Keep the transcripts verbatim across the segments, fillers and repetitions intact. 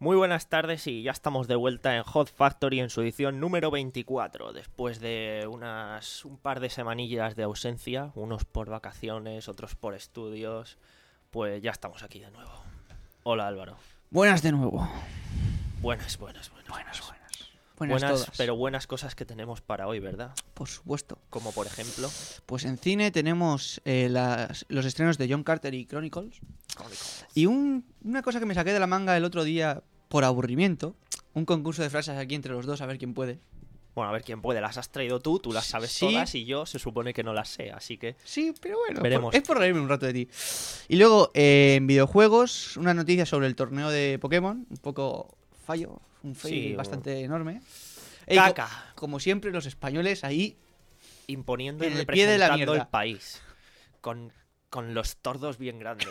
Muy buenas tardes y ya estamos de vuelta en Hot Factory en su edición número veinticuatro, después de unas un par de semanillas de ausencia, unos por vacaciones, otros por estudios, pues ya estamos aquí de nuevo. Hola Álvaro. Buenas de nuevo. Buenas, buenas, buenas. Buenas, buenas. Buenas, Buenas todas. pero buenas cosas que tenemos para hoy, ¿verdad? Por supuesto. Como por ejemplo... Pues en cine tenemos eh, las, los estrenos de John Carter y Chronicles. Y un, una cosa que me saqué de la manga el otro día por aburrimiento. Un concurso de frases aquí entre los dos, a ver quién puede. Bueno, a ver quién puede. Las has traído tú, tú las sabes Sí. todas y yo se supone que no las sé, así que... Sí, pero bueno, Veremos. por- es por reírme un rato de ti. Y luego, eh, en videojuegos, una noticia sobre el torneo de Pokémon. Un poco fallo, un fail Sí, bastante enorme. Ey, co- ¡Caca! como siempre, los españoles ahí. Imponiendo y En el pie de la representando mierda. el país. Con, con los tordos bien grandes.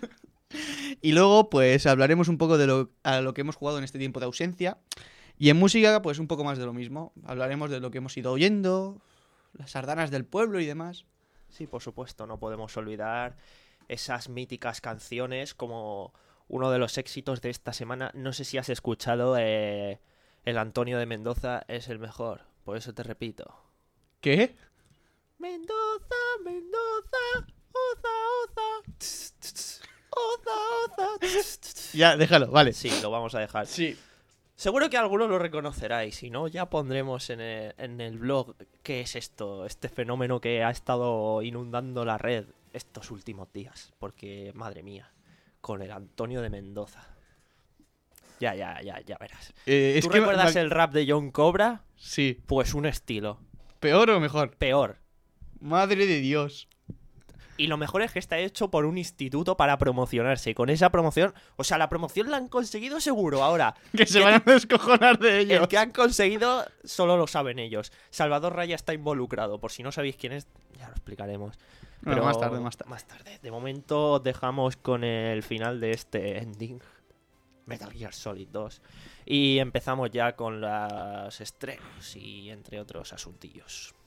Y luego, pues hablaremos un poco de lo, a lo que hemos jugado en este tiempo de ausencia. Y en música, pues un poco más de lo mismo. Hablaremos de lo que hemos ido oyendo, las sardanas del pueblo y demás. Sí, por supuesto, no podemos olvidar esas míticas canciones como uno de los éxitos de esta semana. No sé si has escuchado eh, el Antonio de Mendoza es el mejor, por eso te repito. ¿Qué? Mendoza, Mendoza, oza, oza, tss, tss, oza, oza, tss, tss. Ya, déjalo, vale. Sí, lo vamos a dejar. Sí. Seguro que algunos lo reconoceráis, si no, ya pondremos en el, en el blog qué es esto, este fenómeno que ha estado inundando la red estos últimos días, porque, madre mía, con el Antonio de Mendoza. Ya, ya, ya, ya verás. Eh, es ¿Tú que recuerdas me- el rap de John Cobra? Sí. Pues un estilo. ¿Peor o mejor? Peor. Madre de Dios. Y lo mejor es que está hecho por un instituto para promocionarse. Y con esa promoción, o sea, la promoción la han conseguido seguro ahora. Que se ¿Qué van a descojonar de ellos. El que han conseguido solo lo saben ellos. Salvador Raya está involucrado. Por si no sabéis quién es, ya lo explicaremos. Bueno, Pero más tarde, más tarde. Más tarde. De momento os dejamos con el final de este ending. Metal Gear Solid dos. Y empezamos ya con los estrenos y entre otros asuntillos.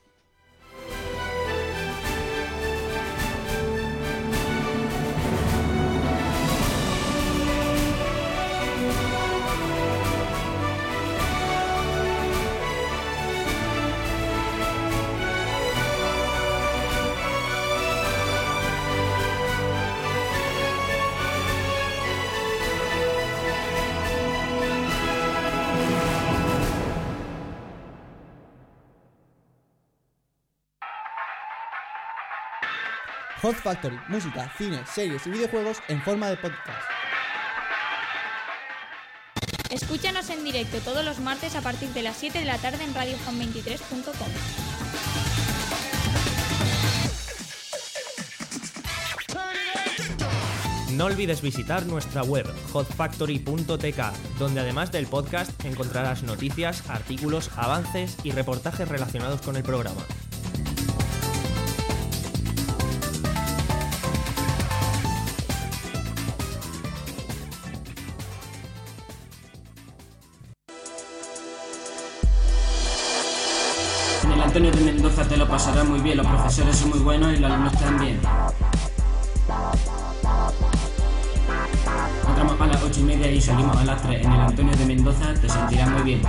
Hot Factory, música, cine, series y videojuegos en forma de podcast. Escúchanos en directo todos los martes a partir de las siete de la tarde en radio home veintitrés punto com. No olvides visitar nuestra web hot factory punto t k, donde además del podcast encontrarás noticias, artículos, avances y reportajes relacionados con el programa. En el Antonio de Mendoza te lo pasarás muy bien, los profesores son muy buenos y los alumnos también. Entramos a las ocho y media y salimos a las tres. En el Antonio de Mendoza te sentirás muy bien.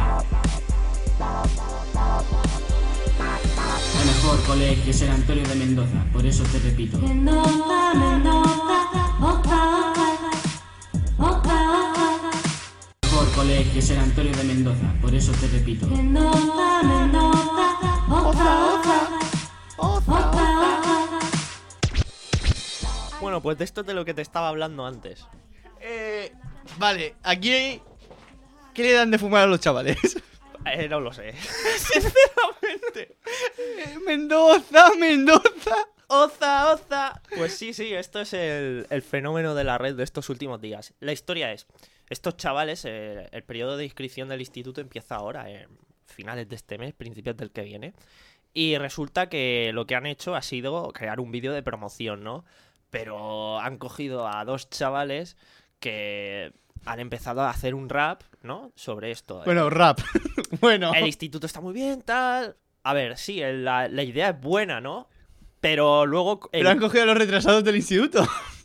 El mejor colegio es el Antonio de Mendoza, por eso te repito. Mendoza, Mendoza, otra, otra, otra, El mejor colegio es el Antonio de Mendoza, por eso te repito. Mendoza, Mendoza, otra, otra, otra, otra. Bueno, pues de esto es de lo que te estaba hablando antes. Eh, vale, aquí... ¿Qué le dan de fumar a los chavales? Eh, no lo sé. Sinceramente. Eh, Mendoza, Mendoza. Oza, oza. Pues sí, sí, esto es el, el fenómeno de la red de estos últimos días. La historia es, estos chavales, eh, el periodo de inscripción del instituto empieza ahora, en finales de este mes, principios del que viene. Y resulta que lo que han hecho ha sido crear un vídeo de promoción, ¿no? Pero han cogido a dos chavales que han empezado a hacer un rap, ¿no? Sobre esto. Bueno, rap. Bueno. El instituto está muy bien, tal. A ver, sí, el- la, la idea es buena, ¿no? Pero luego... el- Pero han cogido a los retrasados del instituto.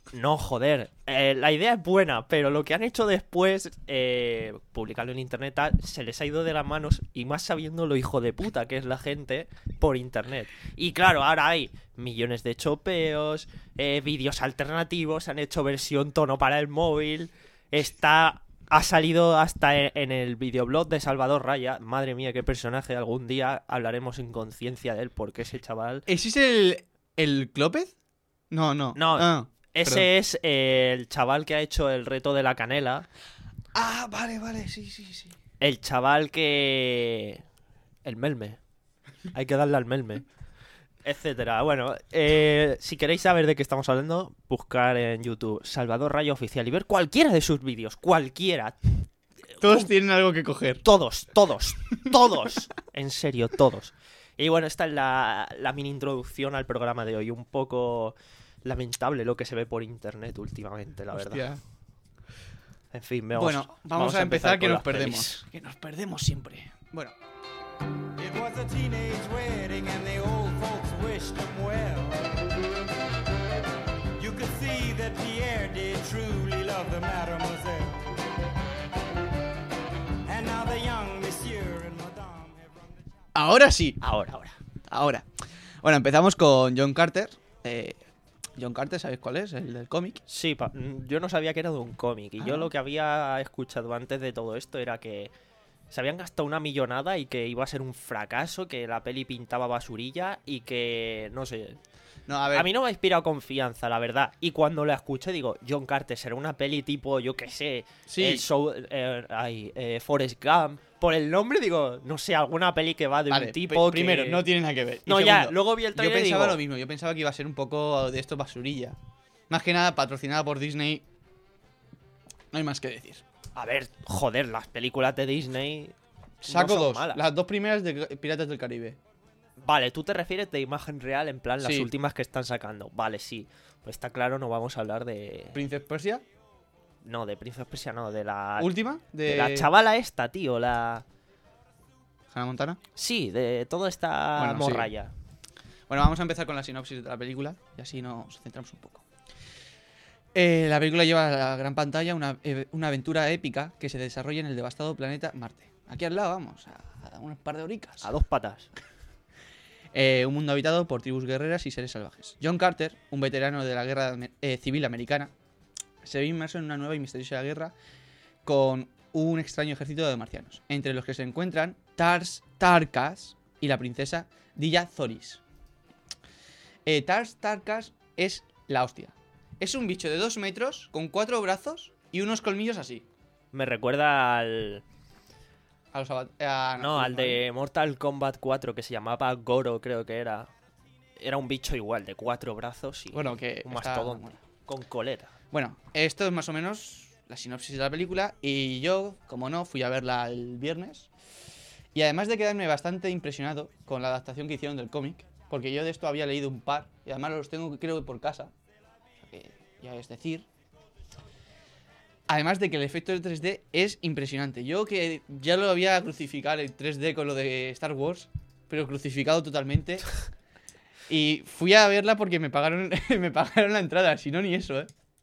No, joder. Eh, la idea es buena, pero lo que han hecho después, eh, publicarlo en internet, tal, se les ha ido de las manos y más sabiendo lo hijo de puta que es la gente por internet. Y claro, ahora hay millones de chopeos, eh, vídeos alternativos, han hecho versión tono para el móvil, está... Ha salido hasta en, en el videoblog de Salvador Raya. Madre mía, qué personaje. Algún día hablaremos en conciencia de él, porque ese chaval... ¿Ese es el. el Clópez? No, no. No, Ah, Ese perdón. es eh, el chaval que ha hecho el reto de la canela. Ah, vale, vale, sí, sí, sí. El chaval que... El melme. Hay que darle al melme. Etcétera. Bueno, eh, si queréis saber de qué estamos hablando, buscar en YouTube Salvador Raya Oficial y ver cualquiera de sus vídeos. Cualquiera. Todos tienen algo que coger. Todos, todos, todos. En serio, todos. Y bueno, esta es la, la mini introducción al programa de hoy. Un poco lamentable lo que se ve por internet últimamente, la verdad. Hostia. En fin, veamos. Bueno, vamos, a empezar, que con nos las pelis. perdemos. Que nos perdemos siempre. Bueno. It was a teenage wedding and the old folks wished him well. You could see that Pierre did truly love the mademoiselle. And now the young monsieur and madame have run the chapel. Ahora sí. Ahora, ahora. Ahora. Bueno, empezamos con John Carter. Eh, John Carter, ¿sabéis cuál es? El del cómic. Sí, pa- mm, yo no sabía que era de un cómic. Y Ah. yo lo que había escuchado antes de todo esto era que se habían gastado una millonada y que iba a ser un fracaso, que la peli pintaba basurilla y que, no sé, No, a ver. a mí no me ha inspirado confianza, la verdad. Y cuando la escuché digo, John Carter será una peli tipo, yo qué sé, Sí. el show, eh, ay, eh, Forrest Gump. Por el nombre digo, no sé, alguna peli que va de Vale, un tipo pe- que... primero, no tiene nada que ver. Y No, ya, segundo, luego vi el yo trailer y pensaba digo, lo mismo. Yo pensaba que iba a ser un poco de esto basurilla. Más que nada patrocinada por Disney. No hay más que decir. a ver, joder, las películas de Disney... Saco no son dos. malas. Las dos primeras de Piratas del Caribe. Vale, tú te refieres de imagen real, en plan las Sí. últimas que están sacando. Vale, sí. Pues está claro, no vamos a hablar de... Princess Persia. No, de Prince of Persia, no, de la... Última. De, de la chavala esta, tío, la... Hannah Montana. Sí, de toda esta Bueno, sí. morralla. Bueno, vamos a empezar con la sinopsis de la película. Y así nos centramos un poco. Eh, la película lleva a la gran pantalla una, eh, una aventura épica que se desarrolla en el devastado planeta Marte. Aquí al lado, vamos, a, a un par de horicas. A dos patas. Eh, un mundo habitado por tribus guerreras y seres salvajes. John Carter, un veterano de la guerra eh, civil americana, se ve inmerso en una nueva y misteriosa guerra con un extraño ejército de marcianos, entre los que se encuentran Tars Tarkas y la princesa Dilla Thoris. Eh, Tars Tarkas es la hostia. Es un bicho de dos metros con cuatro brazos y unos colmillos así. Me recuerda al... A los abat- a- No, al de Mortal Kombat cuatro, que se llamaba Goro, creo que era. Era un bicho igual, de cuatro brazos y Bueno, que un está- mastodonte. bueno. Con coleta. Bueno, esto es más o menos la sinopsis de la película y yo, como no, fui a verla el viernes y además de quedarme bastante impresionado con la adaptación que hicieron del cómic, porque yo de esto había leído un par y además los tengo creo que por casa, o sea que ya es decir, además de que el efecto del tres D es impresionante. Yo que ya lo había crucificado el tres D con lo de Star Wars, pero crucificado totalmente. Y fui a verla porque me pagaron, me pagaron la entrada, si no ni eso, ¿eh?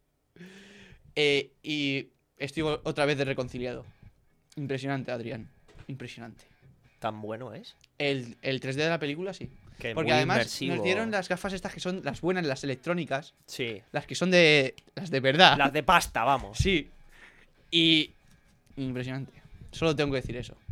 Eh, y estoy o- otra vez de reconciliado. Impresionante, Adrián. Impresionante. ¿Tan bueno es? El, el tres D de la película, sí. Que Porque muy además inmersivo. nos dieron las gafas estas que son las buenas, las electrónicas. Sí. Las que son de... Las de verdad. Las de pasta, vamos. Sí. Y... Impresionante. Solo tengo que decir eso.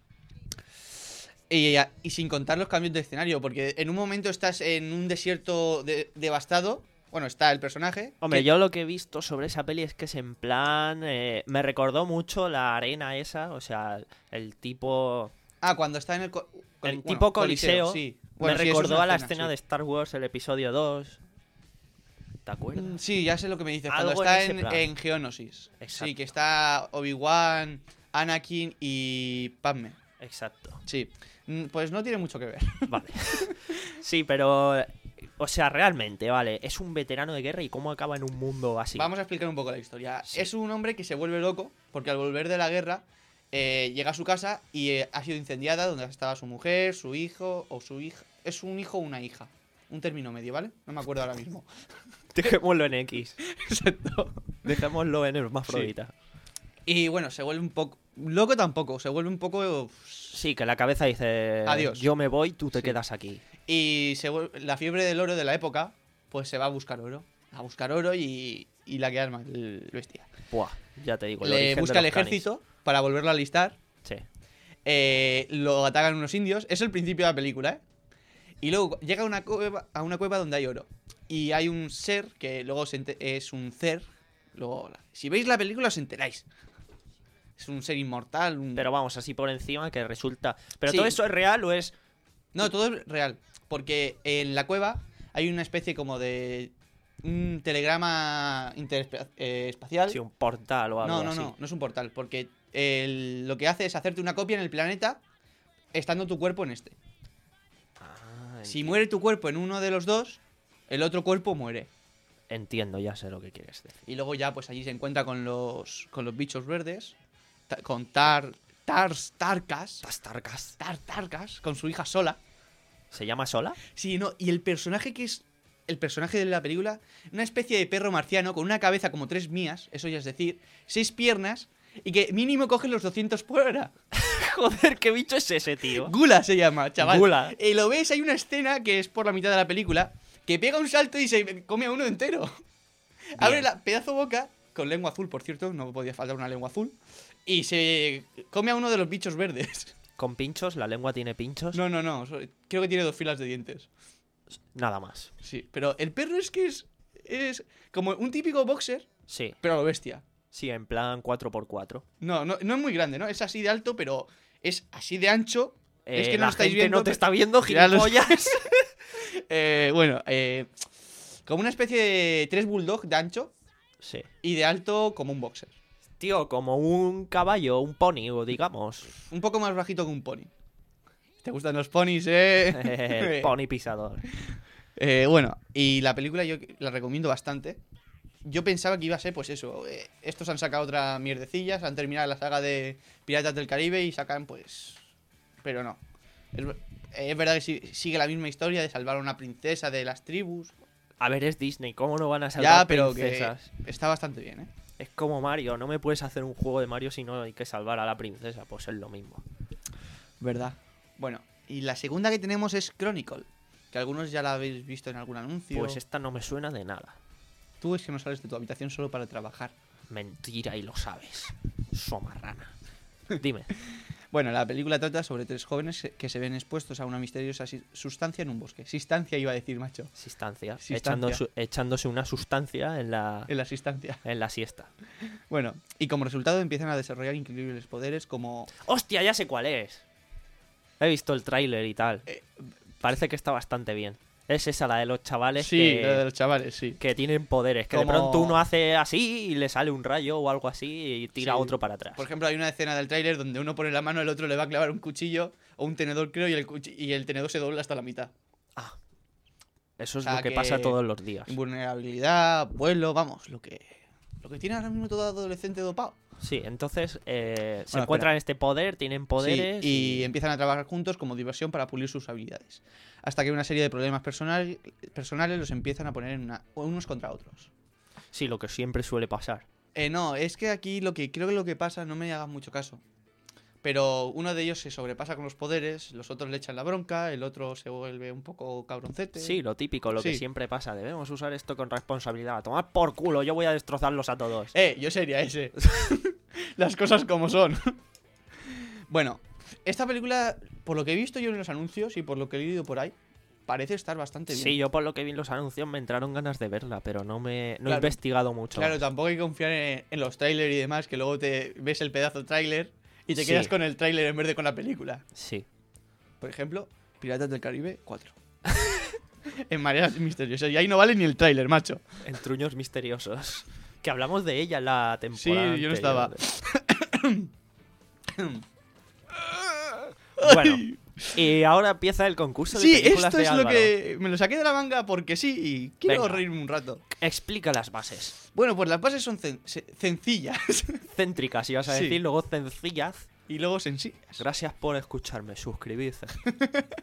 Y, y sin contar los cambios de escenario, porque en un momento estás en un desierto de- devastado. Bueno, está el personaje. Hombre, que- yo lo que he visto sobre esa peli es que es en plan... eh, me recordó mucho la arena esa, o sea, el tipo... Ah, cuando está en el... co- coli- El bueno, tipo coliseo. sí. me Bueno, sí, eso es recordó una a la escena, escena sí. de Star Wars, el episodio dos. ¿Te acuerdas? Mm, Sí, ya sé lo que me dices. Cuando Algo está en ese en, plan. en Geonosis. Sí, Exacto. que está Obi-Wan, Anakin y Padme. Exacto. Sí. Mm, Pues no tiene mucho que ver. Vale. Sí, pero... O sea, realmente, vale, es un veterano de guerra y cómo acaba en un mundo así. Vamos a explicar un poco la historia. Sí. Es un hombre que se vuelve loco porque al volver de la guerra eh, llega a su casa y eh, ha sido incendiada donde estaba su mujer, su hijo o su hija. Es un hijo o una hija. Un término medio, ¿vale? No me acuerdo ahora mismo. Dejémoslo en X. Exacto. Dejémoslo en hermafrodita. Y bueno, se vuelve un poco... Loco tampoco, se vuelve un poco... Sí, que la cabeza dice... Adiós. Yo me voy, tú te Sí. quedas aquí. Y se vuelve- la fiebre del oro de la época, pues se va a buscar oro. A buscar oro y, y la que arma el bestia. Buah, ya te digo. el Le origen de busca el los canis. ejército para volverlo a alistar. Sí. Eh, lo atacan unos indios. Es el principio de la película, ¿eh? Y luego llega a una cueva, a una cueva donde hay oro. Y hay un ser que luego se ente- es un ser. Luego, la- si veis la película os enteráis. Es un ser inmortal. un- Pero vamos, así por encima que resulta... ¿Pero Sí. todo eso es real o es...? No, todo es real. Porque en la cueva hay una especie como de... Un telegrama interespacial. Sí, un portal o algo No, no, así? no, no es un portal. Porque el- lo que hace es hacerte una copia en el planeta estando tu cuerpo en este. Ah, Si enti- muere tu cuerpo en uno de los dos, el otro cuerpo muere. Entiendo, ya sé lo que quieres decir. Y luego ya, pues allí se encuentra con los, con los bichos verdes. ta- con Tar. Tars. Tarkas. Tastarcas. Tar Tarkas. Con su hija sola. ¿Se llama Sola? Sí, no. Y el personaje que es. El personaje de la película. Una especie de perro marciano con una cabeza como tres mías. Eso ya es decir. Seis piernas. Y que mínimo coge los doscientos por hora. Joder, ¿qué bicho es ese, tío? Gula se llama, chaval. Gula. Y lo ves, hay una escena que es por la mitad de la película. Que pega un salto y se come a uno entero. Abre la pedazo boca. Con lengua azul, por cierto. No podía faltar una lengua azul. Y se come a uno de los bichos verdes. ¿Con pinchos? ¿La lengua tiene pinchos? No, no, no. so- Creo que tiene dos filas de dientes. Nada más. Sí. Pero el perro es que es. Es como un típico boxer, Sí, pero a lo bestia. sí, en plan cuatro por cuatro. No, no, no es muy grande, ¿no? Es así de alto, pero es así de ancho. es Eh, que no la lo estáis gente viendo. no te pero- está viendo, Ya lo sé. gilipollas. Eh, bueno, eh, como una especie de tres bulldog de ancho Sí. y de alto como un boxer. Tío, como un caballo, un pony, o digamos. Un poco más bajito que un pony. ¿Te gustan los ponis, eh? El pony pisador. Eh, bueno, y la película yo la recomiendo bastante. Yo pensaba que iba a ser, pues eso. eh, estos han sacado otra mierdecilla, se han terminado la saga de Piratas del Caribe y sacan, pues. Pero no. Es, ver- eh, es verdad que si- sigue la misma historia de salvar a una princesa de las tribus. A ver, es Disney, ¿cómo no van a salvar Ya, pero princesas? que está bastante bien, ¿eh? Es como Mario, no me puedes hacer un juego de Mario si no hay que salvar a la princesa, pues es lo mismo. ¿Verdad? Bueno, y la segunda que tenemos es Chronicle. Que algunos ya la habéis visto en algún anuncio. Pues esta no me suena de nada. Tú es que no sales de tu habitación solo para trabajar. Mentira y lo sabes. Somarrana. Dime. Bueno, la película trata sobre tres jóvenes que se ven expuestos a una misteriosa si- sustancia en un bosque. Sistancia iba a decir, macho. Sistancia. Sistancia. Echando su- echándose una sustancia en la, En la sistancia. en la siesta. Bueno, y como resultado empiezan a desarrollar increíbles poderes como... ¡Hostia, ya sé cuál es! He visto el tráiler y tal. Eh, Parece que está bastante bien. Es esa, la de los chavales sí, que, la de los chavales, sí. que tienen poderes. Que Como- de pronto uno hace así y le sale un rayo o algo así y tira Sí. a otro para atrás. Por ejemplo, hay una escena del tráiler donde uno pone la mano, el otro le va a clavar un cuchillo o un tenedor, creo, y el, cuchi- y el tenedor se dobla hasta la mitad. Ah, eso es O sea lo que, que- pasa todos los días. Invulnerabilidad, vuelo, vamos, lo que... Lo que tiene ahora mismo todo adolescente dopado. Sí, entonces eh, se Bueno, encuentran este poder, tienen poderes Sí, y empiezan a trabajar juntos como diversión para pulir sus habilidades. Hasta que una serie de problemas personal- personales los empiezan a poner en una- unos contra otros. Sí, lo que siempre suele pasar. Eh, no, es que aquí lo que creo que lo que pasa, no me hagas mucho caso. Pero uno de ellos se sobrepasa con los poderes, los otros le echan la bronca, el otro se vuelve un poco cabroncete. Sí, lo típico, lo que Sí. siempre pasa. Debemos usar esto con responsabilidad. A tomar por culo, yo voy a destrozarlos a todos. Eh, yo sería ese. Las cosas como son. Bueno, esta película, por lo que he visto yo en los anuncios y por lo que he leído por ahí, parece estar bastante bien. Sí, yo por lo que vi en los anuncios me entraron ganas de verla, pero no me no he Claro. investigado mucho. Claro, más. tampoco hay que confiar en, en los trailers y demás, que luego te ves el pedazo tráiler y te Sí. quedas con el tráiler en vez de con la película. Sí. Por ejemplo, Piratas del Caribe cuatro. En Mareas Misteriosas. Y ahí no vale ni el tráiler, macho. En Truños Misteriosos. Que hablamos de ella en la Sí, temporada. yo no anterior. estaba. Bueno, y ahora empieza el concurso de Sí, películas esto de es lo Álvaro. que me lo saqué de la manga porque sí y quiero Venga. reírme un rato. Explica las bases. Bueno, pues las bases son cen- se- sencillas Céntricas, ibas a Sí. decir, luego sencillas. y luego sencillas. Gracias por escucharme, suscribirse.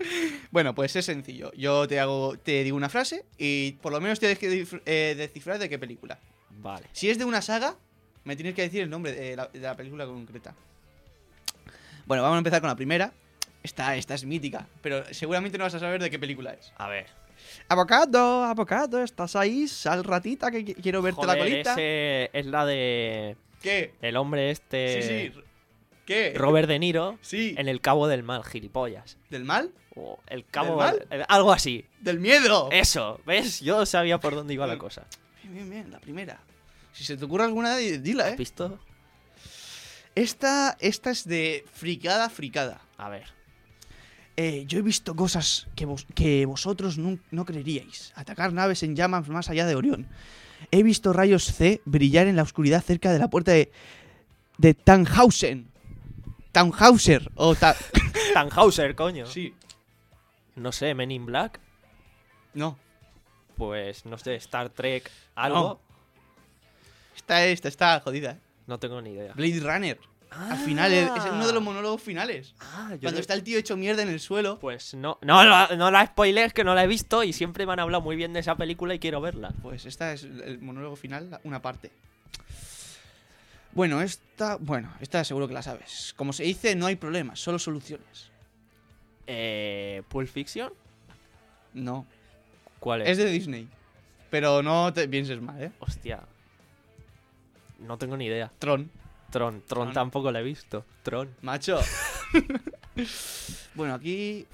Bueno, pues es sencillo. Yo te hago, te digo una frase y por lo menos tienes que dif- eh, descifrar de qué película. Vale. Si es de una saga, me tienes que decir el nombre de la, de la película concreta. Bueno, vamos a empezar con la primera. Esta, esta es mítica, pero seguramente no vas a saber de qué película es. A ver. Abocado, abocado, ¿estás ahí? Sal ratita que qui- quiero verte la Joder, colita. ese es la de ¿Qué? el hombre este... Sí, sí. ¿Qué? Robert De Niro Sí. en El Cabo del Mal, gilipollas. ¿Del mal? O el Cabo... mal? el- algo así. ¡Del miedo! Eso, ¿ves? Yo sabía por dónde iba la Bien. cosa. Bien, bien, bien, la primera. Si se te ocurre alguna, di- dila, ¿Has eh. visto? Esta, esta es de fricada, fricada. A ver. Eh, yo he visto cosas que, vos- que vosotros nun- no creeríais. Atacar naves en llamas más allá de Orión. He visto rayos C brillar en la oscuridad cerca de la puerta de, de Tannhausen. Tannhauser. O ta Tannhauser, coño. sí. No sé, Men in Black. No. Pues, no sé, Star Trek, algo. Esta, esta está jodida. ¿eh? No tengo ni idea. Blade Runner. Al final, es, es uno de los monólogos finales. Ah, yo Cuando no- está el tío hecho mierda en el suelo. Pues no, no, la- no la spoilers, que no la he visto y siempre me han hablado muy bien de esa película y quiero verla. Pues esta es el monólogo final, la- una parte. Bueno, esta, bueno, esta seguro que la sabes. Como se dice, no hay problemas, solo soluciones. Eh, ¿Pulp Fiction? No, ¿Cuál es? es de Disney. Pero no te pienses mal, ¿eh? Hostia. No tengo ni idea. Tron, Tron, Tron, Tron. tampoco la he visto. Tron. macho. Bueno, aquí...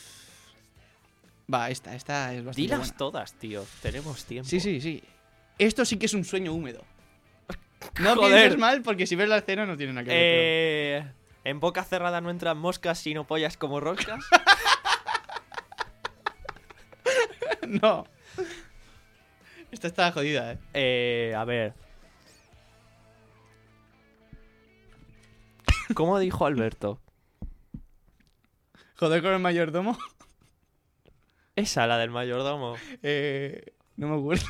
Va, esta, esta es bastante Dilas buena. todas, tío. Tenemos tiempo. Sí, sí, sí. Esto sí que es un sueño húmedo. No Joder. pienses mal porque si ves la escena no tiene nada que ver. Eh, en boca cerrada no entran moscas sino pollas como roscas. pero- No. Esta está jodida, ¿eh? eh, a ver. ¿Cómo dijo Alberto? Joder con el mayordomo. Esa, la del mayordomo. Eh, no me acuerdo.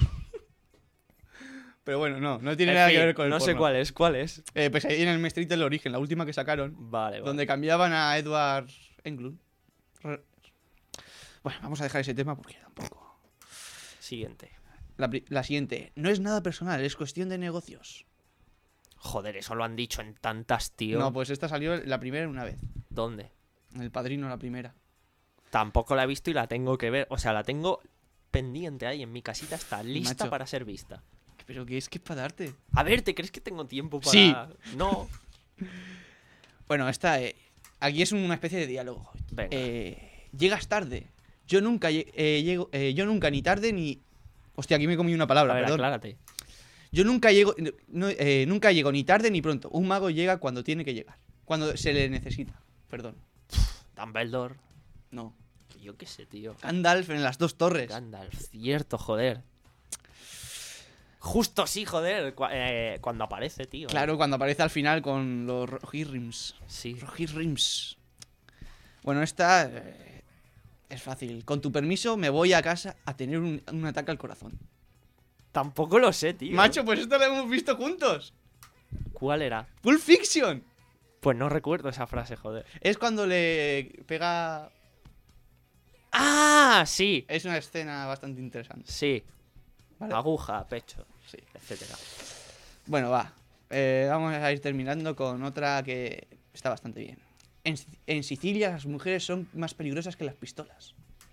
Pero bueno, no, no tiene En nada fin, que ver con el no sé porno. cuál es, ¿cuál es? Eh, pues ahí en el Street del Origen, la última que sacaron, Vale, vale. donde cambiaban a Edward Englund. Re- Bueno, vamos a dejar ese tema porque tampoco. Siguiente. La, pri- la siguiente, no es nada personal, es cuestión de negocios. Joder, eso lo han dicho en tantas, tío. No, pues esta salió la primera una vez. ¿Dónde? En El Padrino, la primera. Tampoco la he visto y la tengo que ver. O sea, la tengo pendiente ahí en mi casita. Está lista Macho. para ser vista. Pero que es que es para darte. A ver, ¿te crees que tengo tiempo para...? Sí. No. Bueno, esta eh, aquí es una especie de diálogo. Venga. Eh, llegas tarde. Yo nunca lle- eh, llego, eh, yo nunca ni tarde ni. Hostia, aquí me comí una palabra, A ver, perdón. aclárate. Yo nunca llego, no, eh, nunca llego ni tarde ni pronto. Un mago llega cuando tiene que llegar. Cuando se le necesita. Perdón. Dumbledore. No. Yo qué sé, tío. Gandalf en las dos torres. Gandalf, cierto, joder. Justo sí, joder. cua- eh, cuando aparece, tío. Claro, cuando aparece al final con los Rohirrims. Sí. Rohirrims. Bueno, esta eh, es fácil. Con tu permiso me voy a casa a tener un, un ataque al corazón. Tampoco lo sé, tío. Macho, pues esto lo hemos visto juntos. ¿Cuál era? Pulp Fiction. Pues no recuerdo esa frase, joder. Es cuando le pega... ¡Ah! Sí. Es una escena bastante interesante. Sí. ¿Vale? Aguja, pecho, Sí. etcétera. Bueno, va. Eh, vamos a ir terminando con otra que está bastante bien. En, Sic- en Sicilia las mujeres son más peligrosas que las pistolas.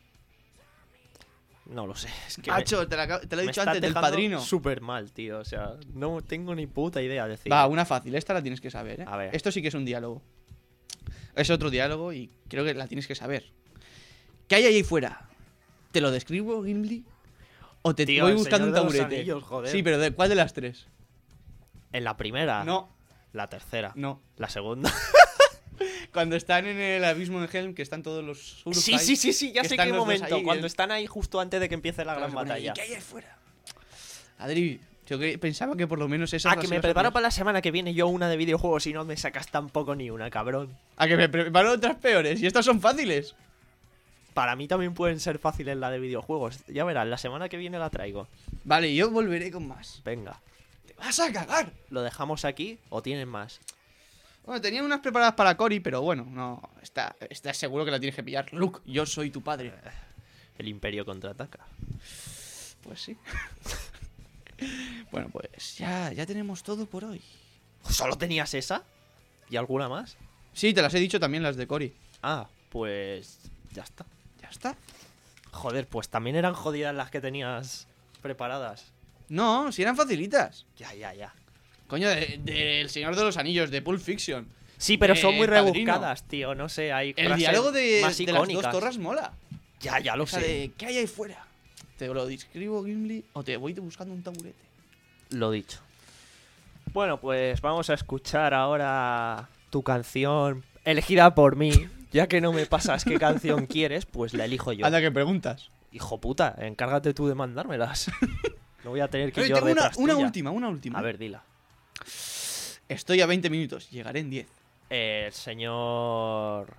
No lo sé. Es que Macho, te, la acabo- te lo he me dicho estás antes del dejando Padrino. súper mal, tío. O sea, no tengo ni puta idea de decir. Va, una fácil. Esta la tienes que saber, ¿eh? A ver. Esto sí que es un diálogo. Es otro diálogo y creo que la tienes que saber. ¿Qué hay ahí fuera? ¿Te lo describo, Gimli? ¿O te Tío, voy el buscando un Señor de los taburete? Anillos, joder. Sí, pero ¿de cuál de las tres? En la primera. No, La tercera. no. La segunda. Cuando están en el abismo de Helm, que están todos los Uruk-hai, Sí, sí, sí, sí, ya que sé están qué los dos momento. ahí, Cuando el- están ahí justo antes de que empiece la Claro, gran se ponen ahí, batalla. ¿qué hay ahí fuera? Adri, yo que pensaba que por lo menos esa Ah, que me preparo para la semana que viene yo una de videojuegos y no me sacas tampoco ni una, cabrón. A que me preparo otras peores y estas son fáciles. Para mí también pueden ser fáciles la de videojuegos. Ya verás, la semana que viene la traigo. Vale, yo volveré con más. Venga. ¡Te vas a cagar! ¿Lo dejamos aquí o tienen más? Bueno, tenían unas preparadas para Cory, pero bueno, no. Está, estás seguro que la tienes que pillar. Luke, yo soy tu padre. El Imperio contraataca. Pues sí. Bueno, pues ya, ya tenemos todo por hoy. ¿Solo tenías esa? ¿Y alguna más? Sí, te las he dicho también las de Cory. Ah, pues ya está. Ya está. Joder, pues también eran jodidas las que tenías preparadas. No, si eran facilitas. Ya, ya, ya. Coño, del de, El Señor de los Anillos, de Pulp Fiction. Sí, pero Eh, son muy Padrino. rebuscadas, tío. No sé, hay El frases diálogo de, más de las dos icónicas. torres mola. Ya, ya lo O sea, sé. de ¿qué hay ahí fuera? ¿Te lo describo, Gimli? ¿O te voy buscando un taburete? Lo dicho. Bueno, pues vamos a escuchar ahora tu canción elegida por mí. Ya que no me pasas qué canción quieres, pues la elijo yo. Anda, que preguntas. Hijo puta, encárgate tú de mandármelas. No voy a tener que Oye, ir yo tengo una, detrás una tuya. última, una última. A ver, dila. Estoy a veinte minutos, llegaré en diez. El señor...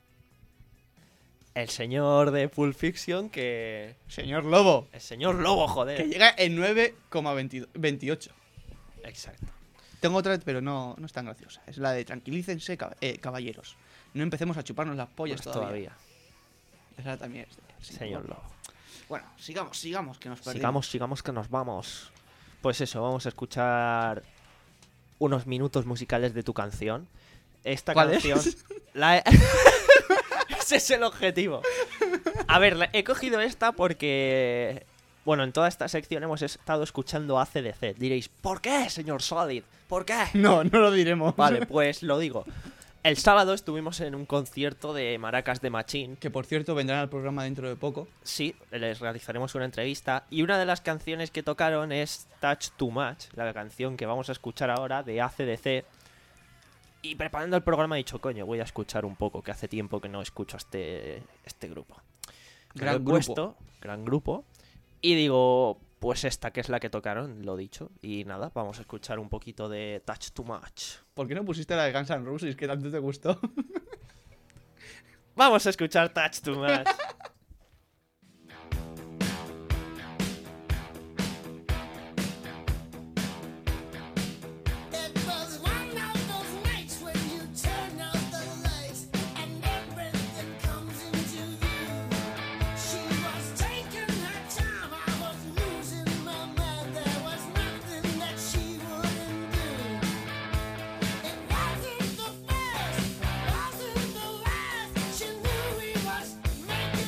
El señor de Pulp Fiction que... Señor Lobo, El señor Lobo, joder. que llega en nueve coma veintiocho. Exacto. Tengo otra, pero no, no es tan graciosa. Es la de tranquilícense, cab- eh, caballeros. No empecemos a chuparnos las pollas Pues todavía. todavía. Esa también es de Señor Lobo. Bueno, sigamos, sigamos, que nos perdemos. Sigamos, sigamos que nos vamos. Pues eso, vamos a escuchar unos minutos musicales de tu canción. Esta ¿Cuál canción... es? La he- Ese es el objetivo. A ver, la- he cogido esta porque... Bueno, en toda esta sección hemos estado escuchando A C D C. Diréis, ¿por qué, señor Solid? ¿Por qué? No, no lo diremos. Vale, pues lo digo. El sábado estuvimos en un concierto de Maracas de Machín. Que por cierto vendrán al programa dentro de poco. Sí, les realizaremos una entrevista. Y una de las canciones que tocaron es Touch Too Much, la canción que vamos a escuchar ahora de A C D C. Y preparando el programa he dicho, coño, voy a escuchar un poco, que hace tiempo que no escucho a este, este grupo. Me Gran lo he grupo. puesto, gran grupo. Y digo, pues esta que es la que tocaron, lo dicho. Y nada, vamos a escuchar un poquito de Touch Too Much. ¿Por qué no pusiste la de Guns N' Roses que tanto te gustó? Vamos a escuchar Touch Too Much. It was one of those nights when you turn out the lights and everything comes into view. She was taking her time, I was losing my mind. There was nothing that she wouldn't do. It wasn't the first, wasn't the last. She knew he was making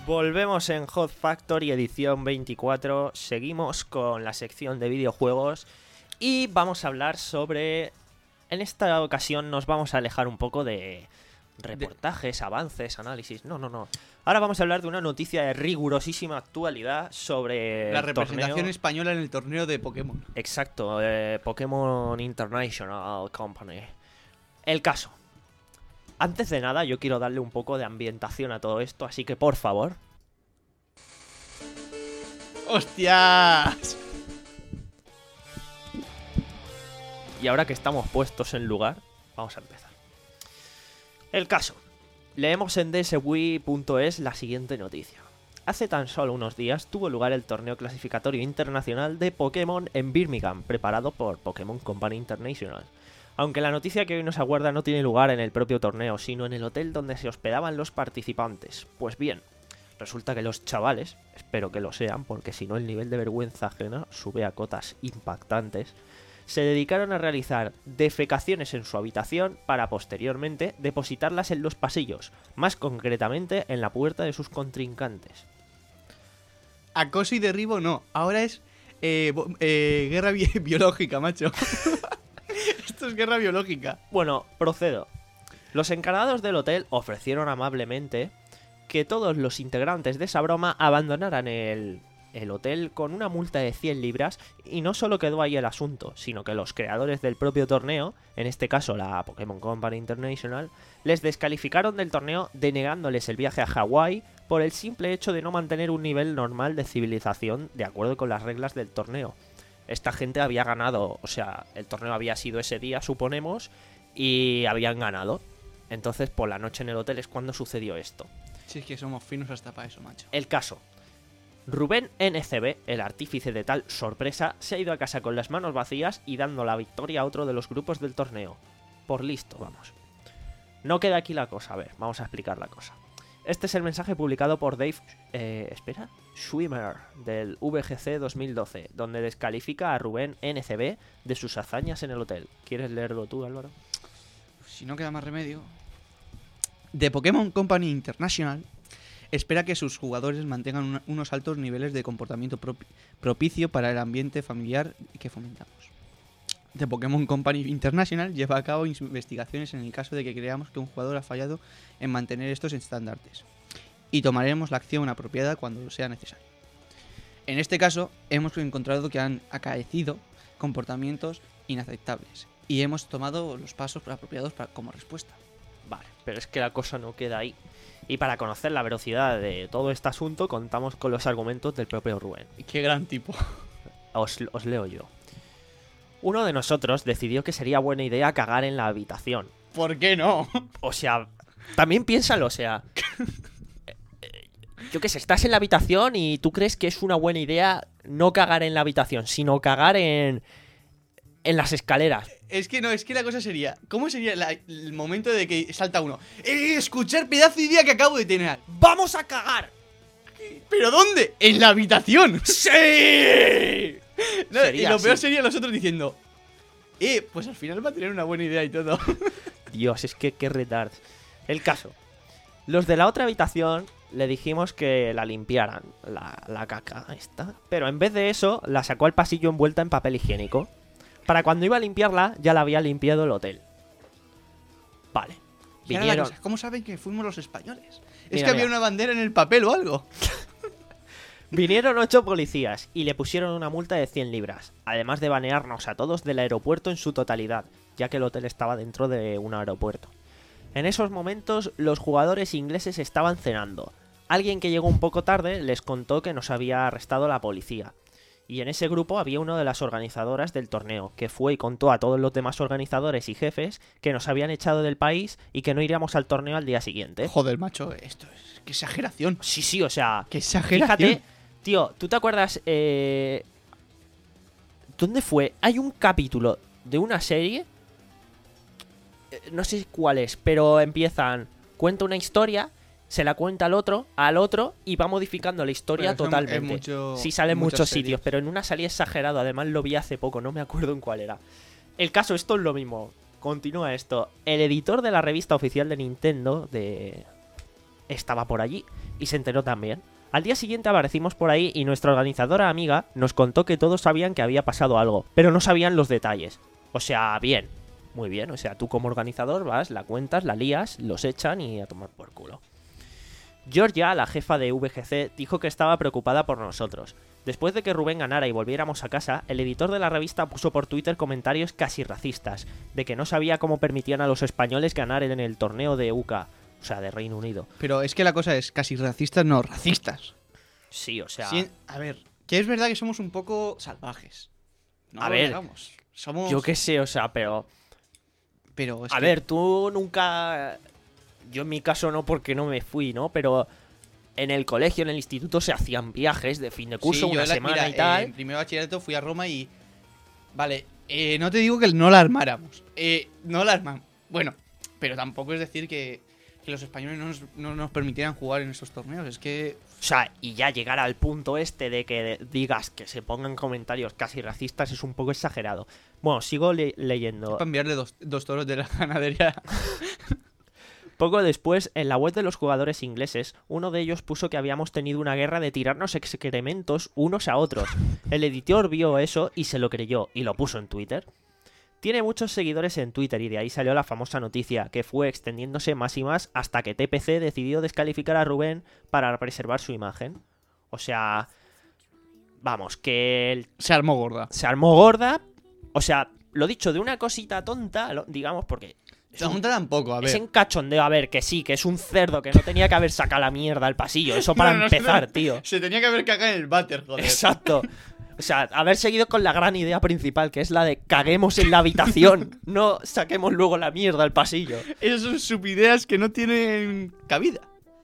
Volvemos en Hot Factory edición veinticuatro. Seguimos con la sección de videojuegos y vamos a hablar sobre... En esta ocasión nos vamos a alejar un poco de reportajes, avances, análisis. No, no, no. Ahora vamos a hablar de una noticia de rigurosísima actualidad sobre La el representación torneo. española en el torneo de Pokémon. Exacto, eh, Pokémon International Company. El caso. Antes de nada, yo quiero darle un poco de ambientación a todo esto, así que por favor. ¡Hostias! Y ahora que estamos puestos en lugar, vamos a empezar. El caso. Leemos en D S Wii punto es la siguiente noticia. Hace tan solo unos días tuvo lugar el torneo clasificatorio internacional de Pokémon en Birmingham, preparado por Pokémon Company International. Aunque la noticia que hoy nos aguarda no tiene lugar en el propio torneo, sino en el hotel donde se hospedaban los participantes. Pues bien, resulta que los chavales, espero que lo sean, porque si no el nivel de vergüenza ajena sube a cotas impactantes, se dedicaron a realizar defecaciones en su habitación para posteriormente depositarlas en los pasillos, más concretamente en la puerta de sus contrincantes. Acoso y derribo no, ahora es eh, bo- eh, guerra bi- biológica, macho. Esto es guerra biológica. Bueno, procedo. Los encargados del hotel ofrecieron amablemente que todos los integrantes de esa broma abandonaran el, el hotel con una multa de cien libras, y no solo quedó ahí el asunto, sino que los creadores del propio torneo, en este caso la Pokémon Company International, les descalificaron del torneo denegándoles el viaje a Hawái por el simple hecho de no mantener un nivel normal de civilización de acuerdo con las reglas del torneo. Esta gente había ganado, o sea, el torneo había sido ese día, suponemos, y habían ganado. Entonces, por la noche en el hotel es cuando sucedió esto. Si es que somos finos hasta para eso, macho. El caso. Rubén N C B, el artífice de tal sorpresa, se ha ido a casa con las manos vacías y dando la victoria a otro de los grupos del torneo. Por listo, vamos. No queda aquí la cosa, a ver, vamos a explicar la cosa. Este es el mensaje publicado por Dave... Eh, espera... Schwimmer, del V G C dos mil doce, donde descalifica a Rubén N C B de sus hazañas en el hotel. ¿Quieres leerlo tú, Álvaro? Si no queda más remedio. The Pokémon Company International espera que sus jugadores mantengan una- unos altos niveles de comportamiento propi- propicio para el ambiente familiar que fomentamos. The Pokémon Company International lleva a cabo investigaciones en el caso de que creamos que un jugador ha fallado en mantener estos estándares, y tomaremos la acción apropiada cuando sea necesario. En este caso, hemos encontrado que han acaecido comportamientos inaceptables y hemos tomado los pasos apropiados para, como respuesta. Vale, pero es que la cosa no queda ahí. Y para conocer la velocidad de todo este asunto, contamos con los argumentos del propio Rubén. Qué gran tipo. Os, os leo yo. Uno de nosotros decidió que sería buena idea cagar en la habitación. ¿Por qué no? O sea, también piénsalo, o sea... eh, eh, Yo qué sé, estás en la habitación y tú crees que es una buena idea no cagar en la habitación, sino cagar en... en las escaleras. Es que no, es que la cosa sería... ¿Cómo sería la- el momento de que salta uno? ¡Eh, escuchar pedazo de idea que acabo de tener! ¡Vamos a cagar! ¿Pero dónde? ¡En la habitación! ¡Sí! No, Sería y lo peor así. sería los otros diciendo... Eh, pues al final va a tener una buena idea y todo. Dios, es que qué retard. El caso. Los de la otra habitación le dijimos que la limpiaran, la, la caca esta. Pero en vez de eso, la sacó al pasillo envuelta en papel higiénico. Para cuando iba a limpiarla, ya la había limpiado el hotel. Vale. Y ahora la Vinieron... cosa, ¿cómo saben que fuimos los españoles? Es Mira, que había mira. una bandera en el papel o algo. Vinieron ocho policías y le pusieron una multa de cien libras, además de banearnos a todos del aeropuerto en su totalidad, ya que el hotel estaba dentro de un aeropuerto. En esos momentos, los jugadores ingleses estaban cenando. Alguien que llegó un poco tarde les contó que nos había arrestado la policía. Y en ese grupo había una de las organizadoras del torneo, que fue y contó a todos los demás organizadores y jefes que nos habían echado del país y que no iríamos al torneo al día siguiente. Joder, macho, esto es... ¡Qué exageración! Sí, sí, o sea... ¡Qué exageración! Fíjate, tío, ¿tú te acuerdas? Eh... ¿Dónde fue? Hay un capítulo de una serie. eh, No sé cuál es, pero empiezan. Cuenta una historia, se la cuenta al otro, al otro, y va modificando la historia Pero eso totalmente. en mucho- sí, sale en muchas muchos series. sitios, pero en una salía exagerado. Además, lo vi hace poco, no me acuerdo en cuál era. El caso, esto es lo mismo. Continúa esto. El editor de la revista oficial de Nintendo, de. estaba por allí y se enteró también. Al día siguiente aparecimos por ahí y nuestra organizadora amiga nos contó que todos sabían que había pasado algo, pero no sabían los detalles. O sea, bien, muy bien, o sea, tú como organizador vas, la cuentas, la lías, los echan y a tomar por culo. Georgia, la jefa de V G C, dijo que estaba preocupada por nosotros. Después de que Rubén ganara y volviéramos a casa, el editor de la revista puso por Twitter comentarios casi racistas, de que no sabía cómo permitían a los españoles ganar en el torneo de U K, o sea, de Reino Unido. Pero es que la cosa es casi racistas, no, racistas. Sí, o sea... Sí, a ver, que es verdad que somos un poco salvajes. No A lo ver, negamos. Somos... Yo qué sé, o sea, pero... Pero es A que- ver, tú nunca... Yo en mi caso no, porque no me fui, ¿no? Pero en el colegio, en el instituto, se hacían viajes de fin de curso, Sí, yo una la- semana mira, y tal. eh, en primero de bachillerato fui a Roma y... Vale, eh, no te digo que no la armáramos. Eh, no la armamos. Bueno, pero tampoco es decir que, que los españoles no nos, no nos permitieran jugar en estos torneos. Es que... O sea, y ya llegar al punto este de que digas que se pongan comentarios casi racistas es un poco exagerado. Bueno, sigo le- leyendo. Para enviarle dos, dos toros de la ganadería. Poco después, en la web de los jugadores ingleses, uno de ellos puso que habíamos tenido una guerra de tirarnos excrementos unos a otros. El editor vio eso y se lo creyó, y lo puso en Twitter. Tiene muchos seguidores en Twitter y de ahí salió la famosa noticia, que fue extendiéndose más y más hasta que T P C decidió descalificar a Rubén para preservar su imagen. O sea... Vamos, que el- Se armó gorda. se armó gorda. O sea, lo dicho, de una cosita tonta, lo- digamos, porque... Es, un- Tonta tampoco, a ver. es en cachondeo, a ver, que sí, que es un cerdo, que no tenía que haber sacado la mierda al pasillo. Eso para No, no, empezar, no. tío. Se tenía que haber cagado en el váter, joder. Exacto. O sea, haber seguido con la gran idea principal, que es la de caguemos en la habitación, no saquemos luego la mierda al pasillo. Esas son subideas que no tienen cabida.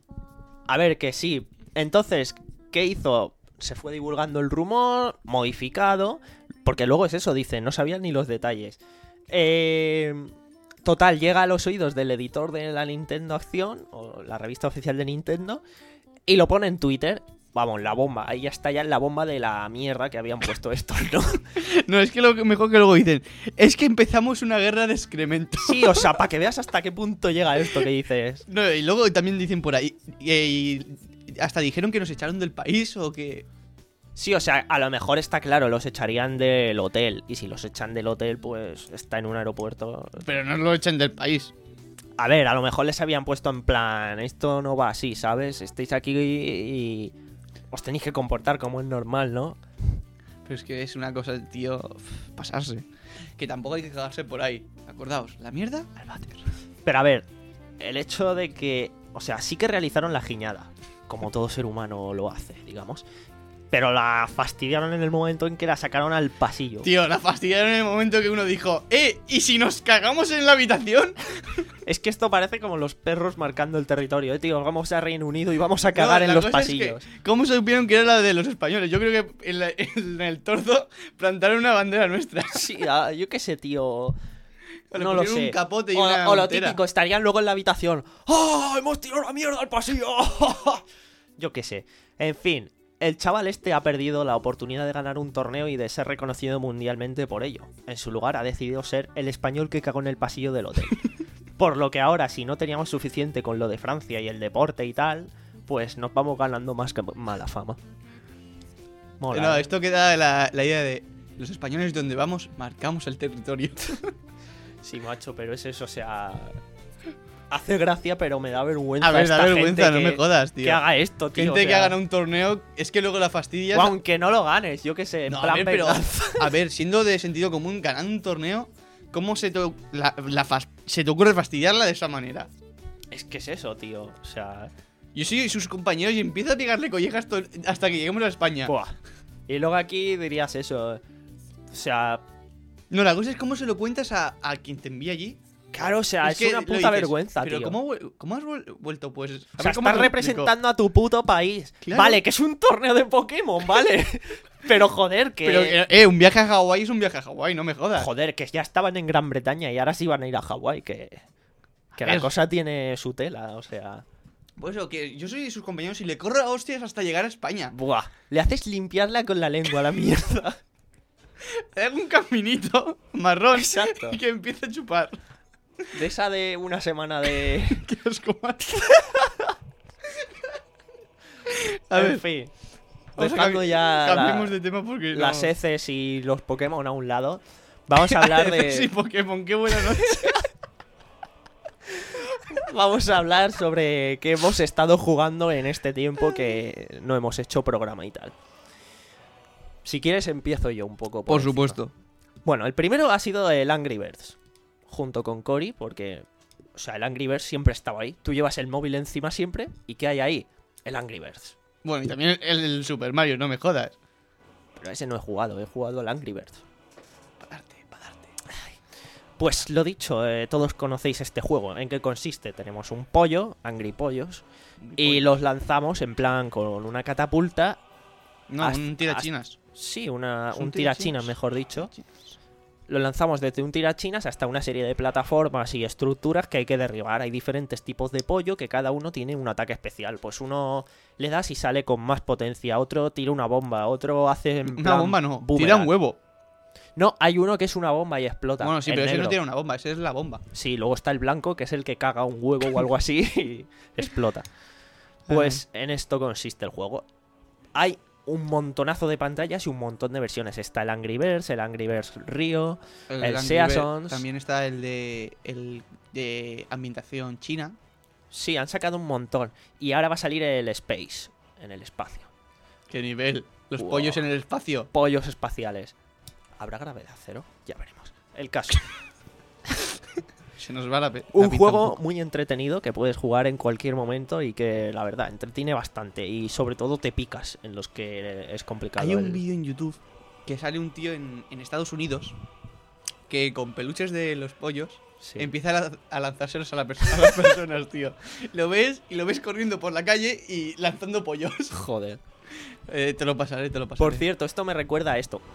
A ver, que sí. Entonces, ¿qué hizo? Se fue divulgando el rumor, modificado, porque luego es eso, dice, no sabían ni los detalles. Eh... Total, llega a los oídos del editor de la Nintendo Acción, o la revista oficial de Nintendo, y lo pone en Twitter. Vamos, la bomba. Ahí ya está ya la bomba de la mierda que habían puesto estos, ¿no? No, es que lo que- mejor que luego dicen, es que empezamos una guerra de excrementos. Sí, o sea, para que veas hasta qué punto llega esto que dices. No, y luego también dicen por ahí, y, y hasta dijeron que nos echaron del país o que... Sí, o sea, a lo mejor está claro, los echarían del hotel. Y si los echan del hotel, pues está en un aeropuerto. Pero no lo echan del país. A ver, a lo mejor les habían puesto en plan, esto no va así, ¿sabes? Estáis aquí y, y os tenéis que comportar como es normal, ¿no? Pero es que es una cosa, tío, uf, pasarse. Que tampoco hay que cagarse por ahí. Acordaos, la mierda al váter. Pero a ver, el hecho de que, o sea, sí que realizaron la giñada, como todo ser humano lo hace, digamos. Pero la fastidiaron en el momento en que la sacaron al pasillo. Tío, la fastidiaron en el momento que uno dijo, ¡eh! ¿Y si nos cagamos en la habitación? Es que esto parece como los perros marcando el territorio, ¿eh, tío? Vamos a Reino Unido y vamos a cagar No, en la los cosa es pasillos. que, ¿cómo supieron que era la de los españoles? Yo creo que en, la- en el torzo plantaron una bandera nuestra. Sí, ah, yo qué sé, tío. O le No lo pusieron sé. un capote y o, una o lo montera. típico, estarían luego en la habitación. ¡Ah! ¡Hemos tirado la mierda al pasillo! Yo qué sé. En fin, el chaval este ha perdido la oportunidad de ganar un torneo y de ser reconocido mundialmente por ello. En su lugar ha decidido ser el español que cagó en el pasillo del hotel. Por lo que ahora, si no teníamos suficiente con lo de Francia y el deporte y tal, pues nos vamos ganando más que mala fama. Mola. No, ¿eh? esto queda la, la idea de los españoles donde vamos, marcamos el territorio. Sí, macho, pero es eso, o sea... Hace gracia, pero me da vergüenza. A ver, esta da vergüenza, gente no que- me jodas, tío. Que haga esto, tío. Gente o que sea, ha ganado un torneo, es que luego la fastidias. o aunque no lo ganes, yo qué sé, en No, plan a ver, pero, venganza. a ver, siendo de sentido común, ganando un torneo, ¿cómo se te, la, la fas- se te ocurre fastidiarla de esa manera? Es que es eso, tío. O sea... Yo soy sus compañeros y empiezo a pegarle collejas to- hasta que lleguemos a España. Buah. Y luego aquí dirías eso. O sea... No, la cosa es cómo se lo cuentas a, a quien te envía allí. Claro, o sea, es, que una lo puta dices, vergüenza, pero tío. ¿cómo, vuel- ¿cómo has vuel- vuelto, pues? A O sea, ver, ¿cómo estás te lo explico? representando a tu puto país. Claro. Vale, que es un torneo de Pokémon, vale. Pero joder, que... Pero, eh, eh, un viaje a Hawái es un viaje a Hawái, no me jodas. Joder, que ya estaban en Gran Bretaña y ahora sí van a ir a Hawái, que... Que A la ver. cosa tiene su tela, o sea... Pues eso, que yo soy de sus compañeros y le corro a hostias hasta llegar a España. Buah, le haces limpiarla con la lengua a la mierda. Le hago un caminito marrón Exacto. y que empiece a chupar. De esa de una semana de... Que os comas. A en ver, fin. vamos a Dejando cambi- ya cambiemos la- de tema porque no- las heces y los Pokémon a un lado, vamos a hablar de... Sí, Pokémon, qué buena noche. Vamos a hablar sobre qué hemos estado jugando en este tiempo que no hemos hecho programa y tal. Si quieres empiezo yo un poco. Por encima. supuesto. Bueno, el primero ha sido el Angry Birds, junto con Cory, porque, o sea, el Angry Birds siempre estaba ahí. Tú llevas el móvil encima siempre, ¿y qué hay ahí? El Angry Birds. Bueno, y también el, el Super Mario, no me jodas. Pero ese no he jugado, he jugado al Angry Birds. Pa' darte, pa' darte. Pues lo dicho, eh, todos conocéis este juego. ¿En qué consiste? Tenemos un pollo, Angry Pollos, y los lanzamos en plan con una catapulta. No, hasta- un tirachinas. Sí, una, ¿Es un un tirachinas, tirachinas? mejor dicho. Lo lanzamos desde un tirachinas hasta una serie de plataformas y estructuras que hay que derribar. Hay diferentes tipos de pollo que cada uno tiene un ataque especial. Pues uno le das y sale con más potencia, otro tira una bomba, otro hace en Una plan bomba no, tira boomerang. un huevo. No, hay uno que es una bomba y explota. Bueno, sí, el pero ese no negro. tiene una bomba, ese es la bomba. Sí, luego está el blanco, que es el que caga un huevo o algo así y explota. Pues en esto consiste el juego. Hay un montonazo de pantallas y un montón de versiones. Está el Angry Birds, el Angry Birds Rio, el Angry Seasons. Bird, también está el de el de ambientación china. Sí, han sacado un montón. Y ahora va a salir el Space, en el espacio. Qué nivel. Los Wow. pollos en el espacio. Pollos espaciales. ¿Habrá gravedad cero? Ya veremos. El caso. Se nos va la, pe- la Un pinza juego poco. muy entretenido que puedes jugar en cualquier momento y que la verdad entretiene bastante y sobre todo te picas en los que es complicado. Hay un el- vídeo en YouTube que sale un tío en, en Estados Unidos que con peluches de los pollos Sí. empieza a, la- a lanzárselos a, la pers- a las personas, tío. Lo ves y lo ves corriendo por la calle y lanzando pollos. Joder. Eh, te lo pasaré, te lo pasaré. Por cierto, esto me recuerda a esto.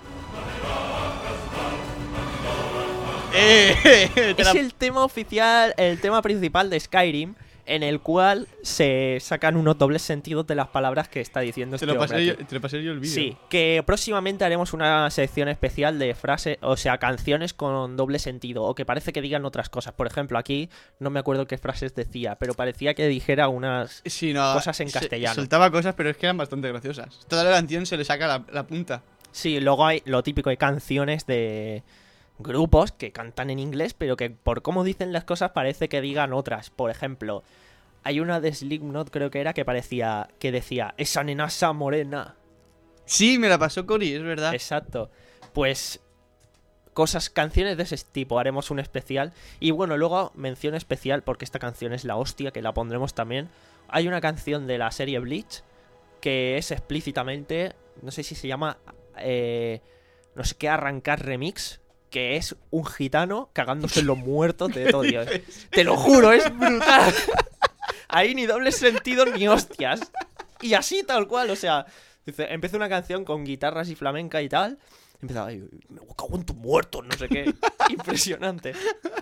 Eh, te Es la- el tema oficial, el tema principal de Skyrim, en el cual se sacan unos dobles sentidos de las palabras que está diciendo te este lo pasé hombre yo, aquí. te lo pasé yo el vídeo. Sí, que próximamente haremos una sección especial de frases, o sea, canciones con doble sentido, o que parece que digan otras cosas. Por ejemplo, aquí no me acuerdo qué frases decía, pero parecía que dijera unas... Sí, no, Cosas en se- castellano. Soltaba cosas, pero es que eran bastante graciosas. Toda la canción se le saca la, la punta. Sí, luego hay lo típico de canciones de grupos que cantan en inglés, pero que por cómo dicen las cosas parece que digan otras. Por ejemplo, hay una de Slipknot, creo que era, que parecía, que decía, esa nenasa morena. Sí, me la pasó Cory, es verdad. Exacto. Pues cosas, canciones de ese tipo, haremos un especial. Y bueno, luego mención especial, porque esta canción es la hostia, que la pondremos también. Hay una canción de la serie Bleach que es explícitamente, no sé si se llama, eh, no sé qué, arrancar remix, que es un gitano cagándose en los muertos de todo Dios. Te lo juro, es brutal. Ahí ni dobles sentidos ni hostias. Y así tal cual, o sea, dice, empieza una canción con guitarras y flamenca y tal. Empieza, "Ay, me cago en tus muertos, no sé qué. Impresionante.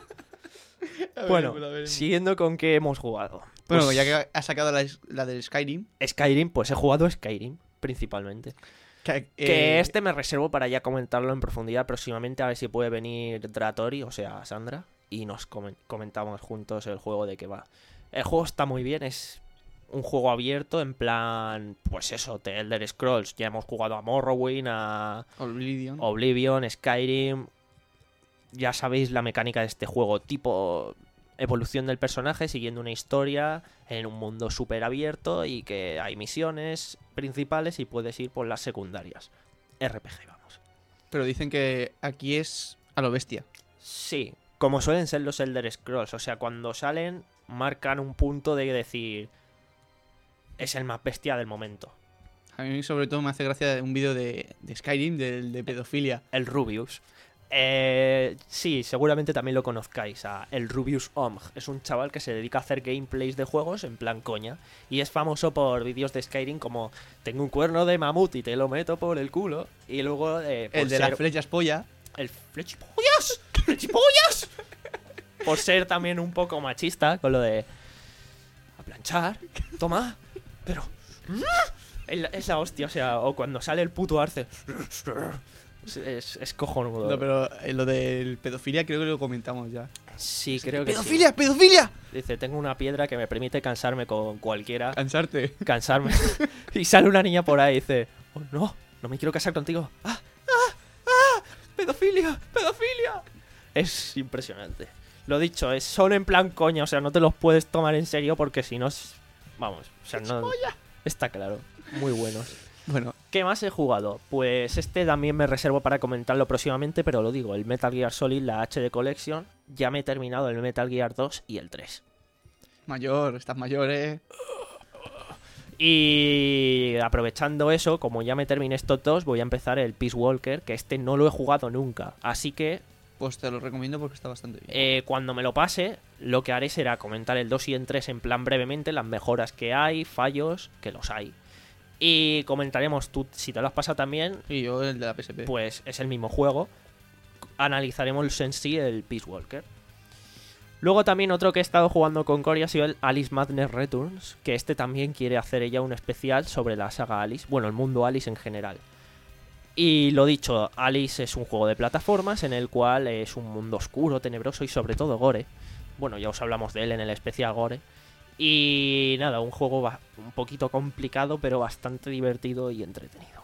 A Bueno, veremos, a veremos. siguiendo con qué hemos jugado. Bueno, Pues, ya que ha sacado la, la del Skyrim. Skyrim, pues he jugado Skyrim, principalmente. Que, Que eh, este me reservo para ya comentarlo en profundidad próximamente, a ver si puede venir Dratori, o sea, Sandra, y nos comen- comentamos juntos el juego de qué va. El juego está muy bien, es un juego abierto, en plan, pues eso, The Elder Scrolls. Ya hemos jugado a Morrowind, a Oblivion. Oblivion, Skyrim. Ya sabéis la mecánica de este juego, tipo evolución del personaje siguiendo una historia en un mundo súper abierto y que hay misiones principales y puedes ir por las secundarias. R P G, vamos. Pero dicen que aquí es a lo bestia. Sí, como suelen ser los Elder Scrolls, o sea, cuando salen marcan un punto de decir es el más bestia del momento. A mí sobre todo me hace gracia un vídeo de, de Skyrim, de, de pedofilia. El Rubius. Eh, sí, seguramente también lo conozcáis, a el Rubius Omg. Es un chaval que se dedica a hacer gameplays de juegos en plan coña. Y es famoso por vídeos de Skyrim como tengo un cuerno de mamut y te lo meto por el culo. Y luego eh, por El de ser- las flechas polla. El flechipollas. ¡Flechipollas! Por ser también un poco machista con lo de a planchar, toma, pero es la, es la hostia, o sea, o cuando sale el puto arce. Es, es, es cojonudo. No, pero eh, lo de pedofilia creo que lo comentamos ya. Sí, creo que sí. ¡Pedofilia, pedofilia! Dice, tengo una piedra que me permite cansarme con cualquiera. Cansarte. Cansarme. Y sale una niña por ahí y dice, oh no, no me quiero casar contigo. ¡Ah! ¡Ah! ¡Ah! ¡Pedofilia! ¡Pedofilia! Es impresionante. Lo dicho, es solo en plan coña, o sea, no te los puedes tomar en serio porque si no es... Vamos, o sea, no... Está claro. Muy buenos. Bueno, ¿Qué más he jugado? Pues este también me reservo para comentarlo próximamente, pero lo digo, el Metal Gear Solid, la H D Collection, ya me he terminado el Metal Gear dos y el tres. mayor, estás mayor, ¿eh? Y aprovechando eso, como ya me terminé estos dos, voy a empezar el Peace Walker, que este no lo he jugado nunca. Así que Pues te lo recomiendo porque está bastante bien. eh, cuando me lo pase, lo que haré será comentar el dos y el tres en plan brevemente, las mejoras que hay, fallos, que los hay. Y comentaremos, tú, si te lo has pasado también, Y yo el de la P S P. pues es el mismo juego. Analizaremos en sí el Peace Walker. Luego también otro que he estado jugando con Cory ha sido el Alice Madness Returns, que este también quiere hacer ella un especial sobre la saga Alice, bueno, el mundo Alice en general. Y lo dicho, Alice es un juego de plataformas en el cual es un mundo oscuro, tenebroso y sobre todo gore. Bueno, ya os hablamos de él en el especial gore. Y nada, un juego ba- un poquito complicado, pero bastante divertido y entretenido.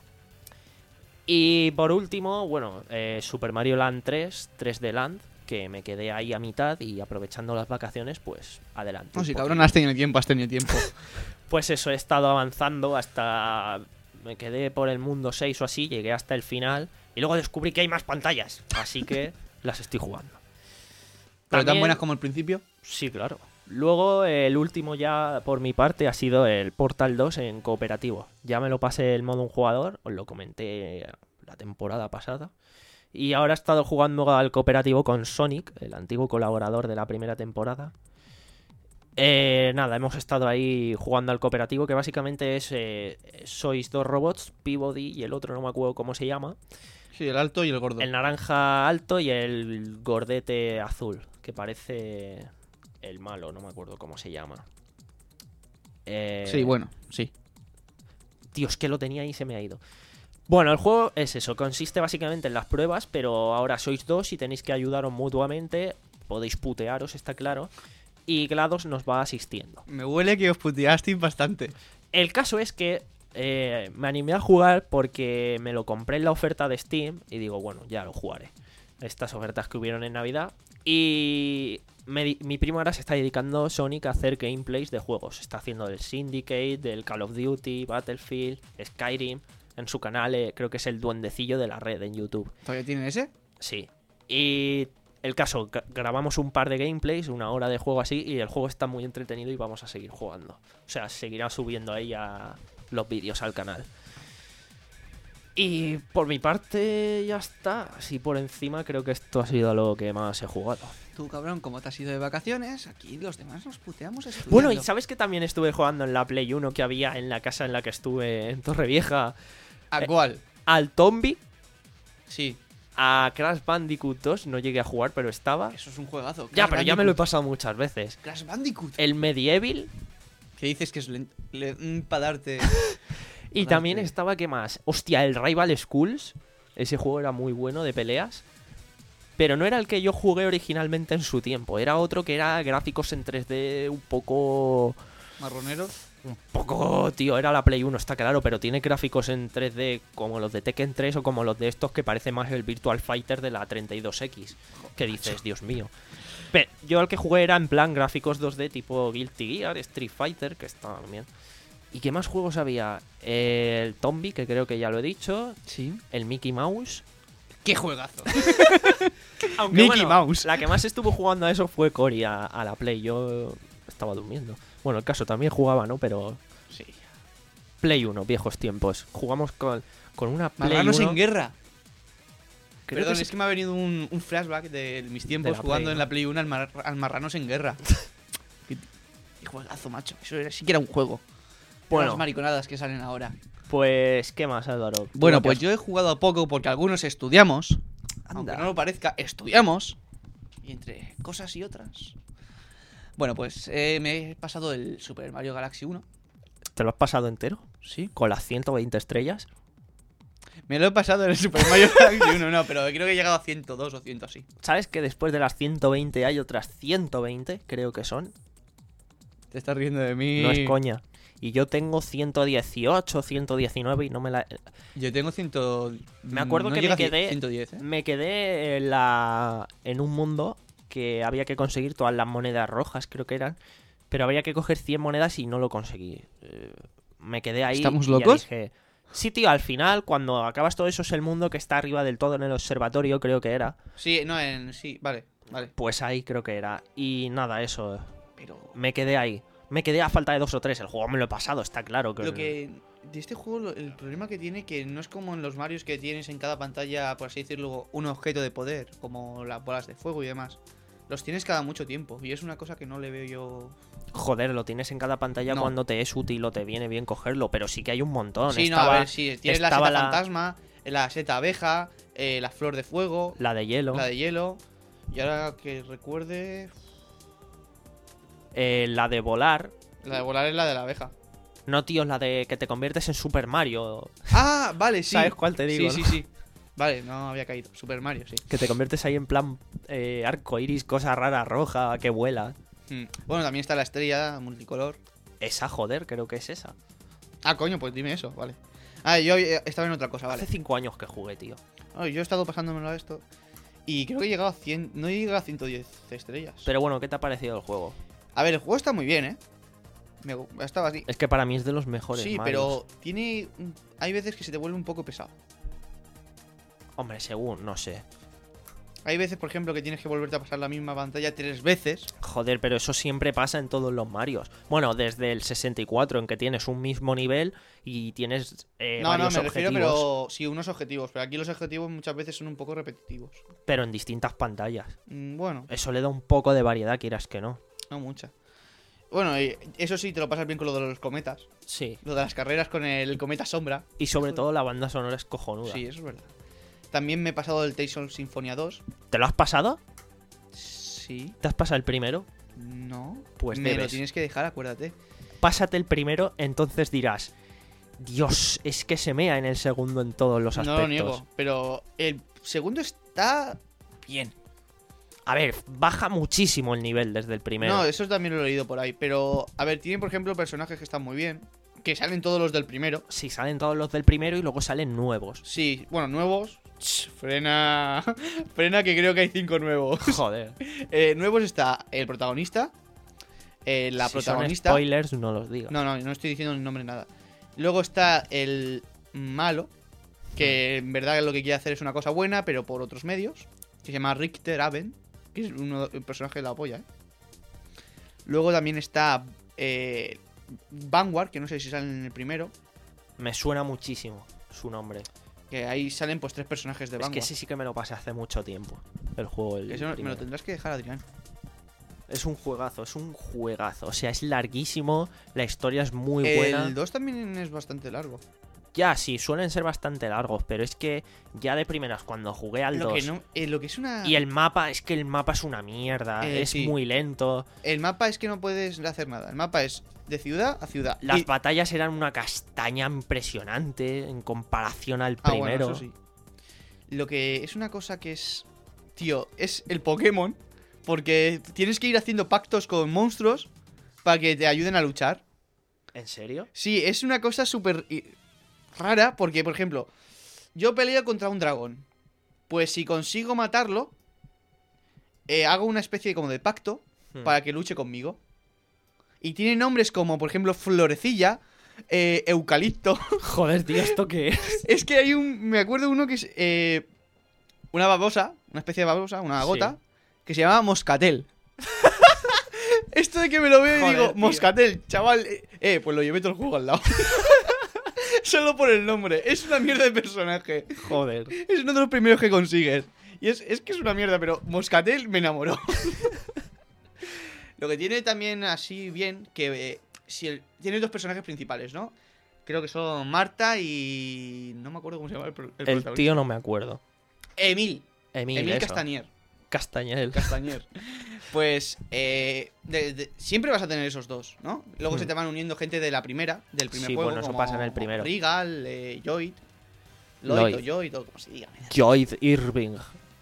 Y por último, bueno, eh, Super Mario Land tres, tres D Land, que me quedé ahí a mitad y aprovechando las vacaciones, pues adelante. No, un si poquito. cabrón, has tenido tiempo, has tenido tiempo. Pues eso, he estado avanzando hasta... Me quedé por el mundo seis o así, llegué hasta el final y luego descubrí que hay más pantallas, así que las estoy jugando. ¿Pero tan También- buenas como el principio? Sí, claro. Luego, el último ya por mi parte ha sido el Portal dos en cooperativo. Ya me lo pasé el modo un jugador, os lo comenté la temporada pasada. Y ahora he estado jugando al cooperativo con Sonic, el antiguo colaborador de la primera temporada. Eh, nada, hemos estado ahí jugando al cooperativo, que básicamente es... eh, sois dos robots, Peabody y el otro no me acuerdo cómo se llama. Sí, el alto y el gordo. El naranja alto y el gordete azul, que parece el malo, no me acuerdo cómo se llama. Eh, Sí, bueno, sí. Tío, es que lo tenía y se me ha ido. Bueno, el juego es eso, consiste básicamente en las pruebas, pero ahora sois dos y tenéis que ayudaros mutuamente. Podéis putearos, está claro. Y GLaDOS nos va asistiendo. Me huele que os puteasteis bastante. El caso es que eh, me animé a jugar porque me lo compré en la oferta de Steam y digo, bueno, ya lo jugaré. Estas ofertas que hubieron en Navidad. Y me di- mi primo ahora se está dedicando, Sonic, a hacer gameplays de juegos. Está haciendo del Syndicate, del Call of Duty, Battlefield, Skyrim. En su canal, eh, creo que es el duendecillo de la red en YouTube. ¿Todavía tienen ese? Sí. Y el caso, gra- grabamos un par de gameplays, una hora de juego así, y el juego está muy entretenido y vamos a seguir jugando. O sea, seguirá subiendo ahí a los vídeos al canal. Y por mi parte ya está. Así por encima creo que esto ha sido lo que más he jugado. Tú, cabrón, como te has ido de vacaciones, aquí los demás nos puteamos estudiando. Bueno, y ¿sabes que también estuve jugando en la Play uno que había en la casa en la que estuve en Torrevieja? ¿A eh, cuál? Al Tombi, Sí, a Crash Bandicoot dos, no llegué a jugar, pero estaba. eso es un juegazo. Ya, Crash pero ya me lo he Bandicoot. pasado muchas veces. Crash Bandicoot. El Medieval. ¿Qué dices que es lent- le- para darte? Y Joder, también tío. estaba, ¿qué más? Hostia, el Rival Schools. Ese juego era muy bueno de peleas. Pero no era el que yo jugué originalmente en su tiempo. Era otro que era gráficos en tres D un poco... Marronero. Un poco, tío, era la Play uno, está claro. Pero tiene gráficos en tres D como los de Tekken tres o como los de estos que parece más el Virtual Fighter de la treinta y dos equis. Que dices, Dios mío. Pero yo el que jugué era en plan gráficos dos D tipo Guilty Gear, Street Fighter, que estaba bien. ¿Y qué más juegos había? El Tombi, que creo que ya lo he dicho. Sí. El Mickey Mouse. ¡Qué juegazo! Aunque, Mickey bueno, Mouse. La que más estuvo jugando a eso fue Cory, a, a la Play. Yo estaba durmiendo. Bueno, el caso también jugaba, ¿no? Pero Sí. Play uno, viejos tiempos. Jugamos con, con una Play Marranos uno. en guerra. Creo Perdón, que es que me ha venido un, un flashback de mis tiempos la jugando Play, en ¿no? la Play uno al, mar- al Marranos en guerra. qué, qué juegazo, macho. Eso era, sí que era un juego. Bueno. Las mariconadas que salen ahora. Pues, ¿qué más, Álvaro? ¿Tú Bueno, qué pues has- yo he jugado poco porque algunos estudiamos. Aunque Anda. no lo parezca, estudiamos. Y entre cosas y otras. Bueno, pues eh, me he pasado el Super Mario Galaxy uno. ¿Te lo has pasado entero? Sí. ¿Con las ciento veinte estrellas? Me lo he pasado en el Super Mario Galaxy uno, no, pero creo que he llegado a ciento dos o cien así. ¿Sabes que después de las ciento veinte hay otras ciento veinte? Creo que son. Te estás riendo de mí. No es coña. Y yo tengo ciento dieciocho, ciento diecinueve y no me la... Yo tengo cien. Me acuerdo no que llega me a quedé... ciento diez, ¿eh? Me quedé en, la... en un mundo que había que conseguir todas las monedas rojas, creo que eran. Pero había que coger cien monedas y no lo conseguí. Eh, me quedé ahí. ¿Estamos y ya locos? dije, sí, tío, al final, cuando acabas todo eso, es el mundo que está arriba del todo en el observatorio, creo que era. Sí, no, en. Sí, vale, vale. Pues ahí creo que era. Y nada, eso. Pero. Me quedé ahí. Me quedé a falta de dos o tres. El juego me lo he pasado, está claro. Que... Lo que. De este juego, lo- el problema que tiene que no es como en los Marios que tienes en cada pantalla, por así decirlo, un objeto de poder, como las bolas de fuego y demás. Los tienes cada mucho tiempo. Y es una cosa que no le veo yo. Joder, lo tienes en cada pantalla No. cuando te es útil o te viene bien cogerlo. Pero sí que hay un montón. Sí, no, Estaba a ver, sí. Tienes la estaba seta la- fantasma, la seta abeja, eh, la flor de fuego, la de hielo. la de hielo. Y ahora que recuerde. eh, la de volar. La de volar es la de la abeja. No, tío, la de que te conviertes en Super Mario. Ah, vale, sí. ¿Sabes cuál te digo, Sí, no? sí, sí. Vale, no había caído. Super Mario, sí. Que te conviertes ahí en plan eh, arco iris, cosa rara, roja, que vuela. Hmm. Bueno, también está la estrella multicolor. Esa, joder, creo que es esa. Ah, coño, pues dime eso, vale. Ah, yo eh, estaba en otra cosa, vale. Hace cinco años que jugué, tío. Oh, yo he estado pasándomelo a esto. Y creo que he llegado a cien. No he llegado a ciento diez estrellas. Pero bueno, ¿qué te ha parecido el juego? A ver, el juego está muy bien, ¿eh? Me gu- estaba así. Es que para mí es de los mejores. Sí, Marios. pero tiene. un- Hay veces que se te vuelve un poco pesado. Hombre, según, no sé. Hay veces, por ejemplo, que tienes que volverte a pasar la misma pantalla tres veces. Joder, pero eso siempre pasa en todos los Marios. Bueno, desde el sesenta y cuatro, en que tienes un mismo nivel y tienes eh, no, no, varios me refiero, objetivos, pero sí, unos objetivos. Pero aquí los objetivos muchas veces son un poco repetitivos. pero en distintas pantallas. Mm, Bueno, Eso le da un poco de variedad, quieras que no. no mucha. Bueno, y eso sí, te lo pasas bien con lo de los cometas. Sí. Lo de las carreras con el cometa sombra. Y sobre todo la banda sonora es cojonuda. Sí, eso es verdad. También me he pasado el Tales of Symphonia dos. ¿Te lo has pasado? Sí. ¿Te has pasado el primero? No. Pues me lo debes. tienes que dejar, acuérdate. Pásate el primero, entonces dirás, Dios, es que se mea en el segundo en todos los aspectos. No lo niego, pero el segundo está bien. A ver, baja muchísimo el nivel desde el primero. No, eso también lo he leído por ahí. Pero, a ver, tiene por ejemplo personajes que están muy bien. Que salen todos los del primero. Sí, salen todos los del primero y luego salen nuevos. Sí, bueno, nuevos. Ch, frena. Frena que creo que hay cinco nuevos. Joder. Eh, nuevos está el protagonista. eh, la Si son protagonista. spoilers, no los digas. No, no, no estoy diciendo el nombre nada. Luego está el malo. Que en verdad lo que quiere hacer es una cosa buena, pero por otros medios. Que se llama Richter Aben. Que es uno, el personaje de la polla, ¿eh? Luego también está eh, Vanguard, que no sé si sale en el primero. Me suena muchísimo su nombre. Que ahí salen pues tres personajes de Es Vanguard. que ese sí que me lo pasé hace mucho tiempo. El juego, el Eso me primero. lo tendrás que dejar, Adrián. Es un juegazo, es un juegazo. O sea, es larguísimo, la historia es muy buena. El dos también es bastante largo. Ya, sí, suelen ser bastante largos, pero es que ya de primeras, cuando jugué al Lo dos... que, no, eh, lo que es una... Y el mapa, es que el mapa es una mierda, Eh, es sí. muy lento. El mapa es que no puedes hacer nada. El mapa es de ciudad a ciudad. Las Y- batallas eran una castaña impresionante en comparación al Ah, bueno, primero. eso sí. Lo que es una cosa que es... Tío, es el Pokémon. Porque tienes que ir haciendo pactos con monstruos para que te ayuden a luchar. ¿En serio? Sí, es una cosa súper i- rara porque, por ejemplo, yo peleo contra un dragón. Pues si consigo matarlo, eh, hago una especie de, como de pacto Hmm. para que luche conmigo. Y tiene nombres como, por ejemplo, Florecilla, eh, Eucalipto. Joder, tío, ¿esto qué es? Es que hay un... Me acuerdo uno que es... eh, una babosa, una especie de babosa, una Sí. gota, que se llama Moscatel. Esto de que me lo veo y Joder, digo, tío. Moscatel, chaval. Eh, eh, pues lo llevé todo el juego al lado. Solo por el nombre. Es una mierda de personaje. Joder. Es uno de los primeros que consigues. Y es, es que es una mierda, pero Moscatel me enamoró. Lo que tiene también así bien, que eh, si el- tiene dos personajes principales, ¿no? Creo que son Marta y... No me acuerdo cómo se llama el, pro- el El protagonista. tío no me acuerdo. Emil. Emil, Emil eso. Castañer. Castañel. Castañer. Pues eh, de- de- siempre vas a tener esos dos, ¿no? Luego Hmm. se te van uniendo gente de la primera, del primer Sí, juego. bueno, eso como pasa en el primero. Regal, eh, Lloyd. Lloyd, Lloyd. o Lloyd, o como se diga. Lloyd Irving.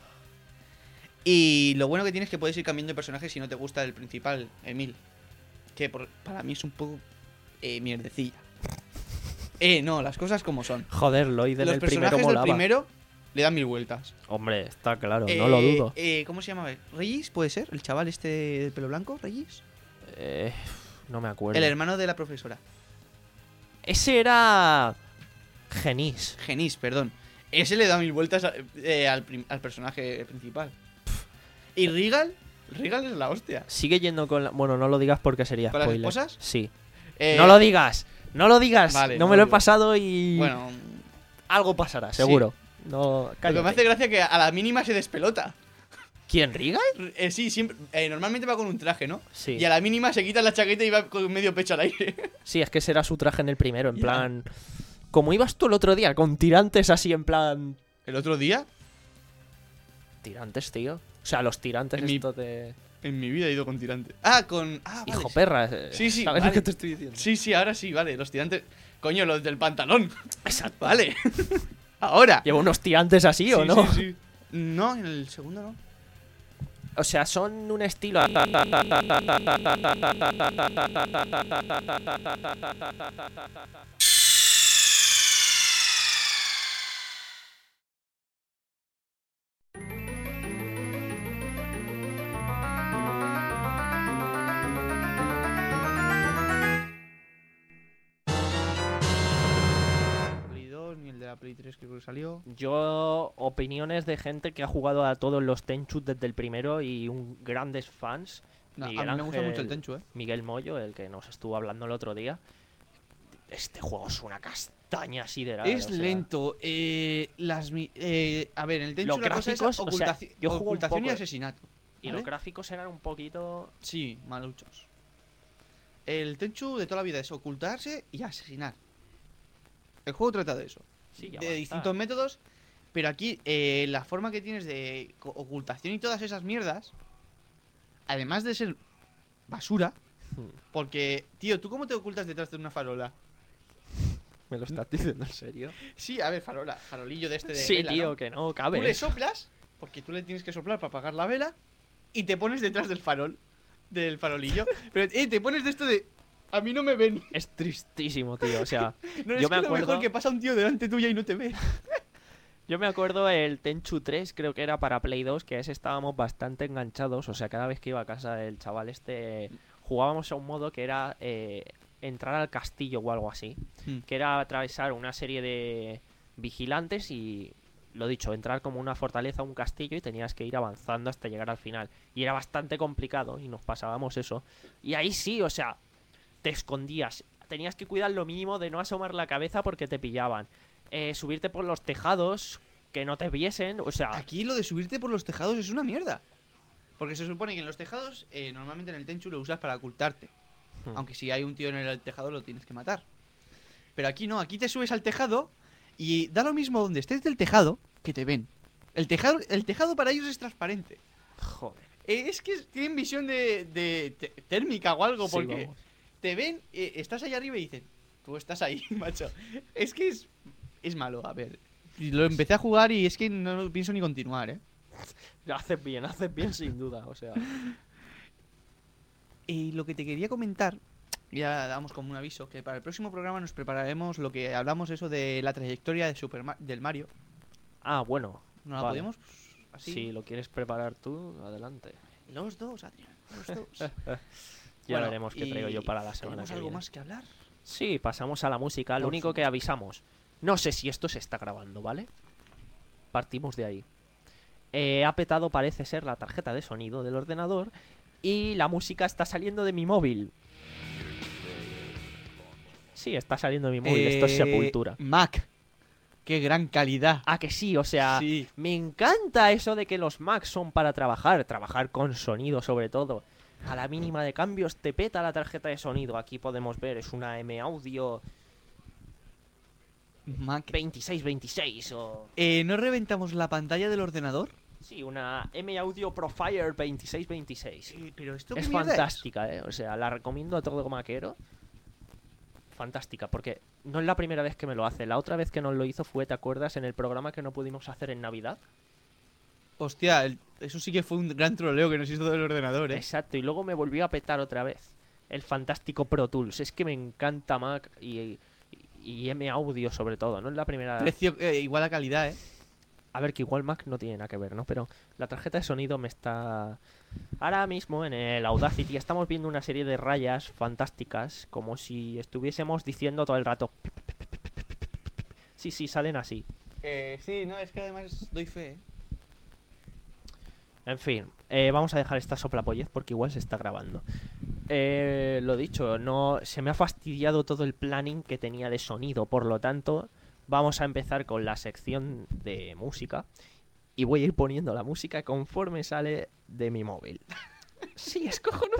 Y lo bueno que tienes es que puedes ir cambiando de personaje si no te gusta el principal, Emil. Que por- para mí es un poco eh, mierdecilla. Eh, no, las cosas como son. Joder, Lloyd en Los el primero personajes del molaba. primero le dan mil vueltas. Hombre, está claro, Eh, no lo dudo. eh, ¿Cómo se llama? ¿Regis puede ser? ¿El chaval este del pelo blanco? ¿Regis? Eh, no me acuerdo. El hermano de la profesora. Ese era... Genis. Genis, perdón. Ese le da mil vueltas a- eh, al, prim- al personaje principal. Y Regal, Regal es la hostia. Sigue yendo con la... Bueno, no lo digas porque sería ¿Con las spoiler. esposas? Sí. Eh, No lo digas. No lo digas. Vale, no no me lo lo he digo. pasado y... Bueno, Algo pasará, seguro. No, lo que cállate. me hace gracia es que a la mínima se despelota. ¿Quién, Regal? Eh, sí, siempre. eh, normalmente va con un traje, ¿no? Sí. Y a la mínima se quita la chaqueta y va con medio pecho al aire. Sí, es que ese era su traje en el primero, en Ya. plan... Como ibas tú el otro día, con tirantes así en plan... El otro día, Tirantes, tío. O sea, los tirantes En mi- estos de... en mi vida he ido con tirante. Ah, con. Ah, vale. Hijo perra. eh, Sí, sí, ¿Sabes vale. lo que te estoy diciendo? Sí, sí, ahora sí, vale. Los tirantes. Coño, los del pantalón. Exacto. Vale. Ahora. ¿Lleva unos tirantes así o Sí, no? sí, sí. No, en el segundo no. O sea, son un estilo... Play dos, ni el de la Play tres que creo que salió. Yo, opiniones de gente que ha jugado a todos los Tenchu desde el primero y un grandes fans. No, a mí Miguel me gusta Ángel- mucho el Tenchu, eh. Miguel Moyo, el que nos estuvo hablando el otro día. Este juego es una castaña sideral. Es o sea, lento. Eh, las mi- eh, a ver, en el Tenchu Los la cosa es gráficos, o sea, ocultaci- yo juego un ocultación y poco- asesinato. Y ¿vale? los gráficos eran un poquito... Sí, maluchos. El Tenchu de toda la vida es ocultarse y asesinar. El juego trata de eso. Sí, ya de basta. distintos métodos. Pero aquí eh, la forma que tienes de co- ocultación y todas esas mierdas, además de ser basura, Hmm. porque, tío, ¿tú cómo te ocultas detrás de una farola? ¿Me lo estás diciendo en serio? Sí, a ver, farola, farolillo de este de Sí, vela, tío, ¿no? que no Tú cabe. le soplas, porque tú le tienes que soplar para apagar la vela, y te pones detrás del farol, del farolillo. Pero, eh, te pones de esto de... A mí no me ven. Es tristísimo, tío. O sea, No, Yo es me que lo acuerdo- mejor que pasa un tío delante tuya y no te ve. yo me acuerdo el Tenchu tres, creo que era para Play dos, que a ese estábamos bastante enganchados. O sea, cada vez que iba a casa del chaval este, jugábamos a un modo que era eh, entrar al castillo o algo así. Hmm. Que era atravesar una serie de vigilantes y, lo dicho, entrar como una fortaleza, un castillo, y tenías que ir avanzando hasta llegar al final. Y era bastante complicado y nos pasábamos eso. Y ahí sí, o sea, te escondías. Tenías que cuidar lo mínimo de no asomar la cabeza porque te pillaban. Eh, subirte por los tejados, que no te viesen, o sea... Aquí lo de subirte por los tejados es una mierda. Porque se supone que en los tejados, eh, normalmente en el Tenchu lo usas para ocultarte. Hmm. Aunque si hay un tío en el tejado lo tienes que matar. Pero aquí no, aquí te subes al tejado y da lo mismo donde estés del tejado que te ven. El tejado, el tejado para ellos es transparente. Joder. Eh, es que tienen visión de, de te- térmica o algo, Sí, porque vamos. te ven, eh, estás ahí arriba y dicen, tú estás ahí, macho. Es que es, es malo, a ver. Y lo empecé a jugar y es que no lo pienso ni continuar, ¿eh? Haces bien, haces bien sin duda, o sea... Y lo que te quería comentar, ya damos como un aviso, que para el próximo programa nos prepararemos lo que hablamos eso de la trayectoria de Super Ma- del Mario. Ah, bueno. ¿No la vale. podemos? Pues, así. Si lo quieres preparar tú, adelante. Los dos, Adrián, los dos. Ya Bueno, veremos qué traigo y yo para la semana ¿tenemos que algo viene. más que hablar? Sí, pasamos a la música. Lo Por único que avisamos. No sé si esto se está grabando, ¿vale? Partimos de ahí. Eh, ha petado, parece ser, la tarjeta de sonido del ordenador. Y la música está saliendo de mi móvil. Sí, está saliendo de mi móvil. Esto es Eh, Sepultura. Mac. Qué gran calidad. Ah, que sí, o sea, Sí. me encanta eso de que los Macs son para trabajar, trabajar con sonido sobre todo. A la mínima de cambios te peta la tarjeta de sonido. Aquí podemos ver, es una M Audio Mac. veintiséis veintiséis o... Eh, ¿No reventamos la pantalla del ordenador? Sí, una M Audio Profire veintiséis veintiséis. Eh, pero esto Es qué mierda fantástica, eh. O sea, la recomiendo a todo maquero. Fantástica, porque no es la primera vez que me lo hace. La otra vez que nos lo hizo fue, ¿te acuerdas? En el programa que no pudimos hacer en Navidad. Hostia, el- eso sí que fue un gran troleo que nos hizo del ordenador, ¿eh? Exacto, y luego me volvió a petar otra vez. El fantástico Pro Tools. Es que me encanta Mac y, y, y M Audio sobre todo. No es la primera... Precio eh, igual a calidad, ¿eh? A ver, que igual Mac no tiene nada que ver, ¿no? Pero la tarjeta de sonido me está... Ahora mismo en el Audacity estamos viendo una serie de rayas fantásticas, como si estuviésemos diciendo todo el rato... Sí, sí, salen así. Eh, sí, no, es que además doy fe, ¿eh? En fin, eh, vamos a dejar esta soplapollez porque igual se está grabando. Eh, lo dicho, no se me ha fastidiado todo el planning que tenía de sonido, por lo tanto, vamos a empezar con la sección de música y voy a ir poniendo la música conforme sale de mi móvil. Sí, es cojonudo.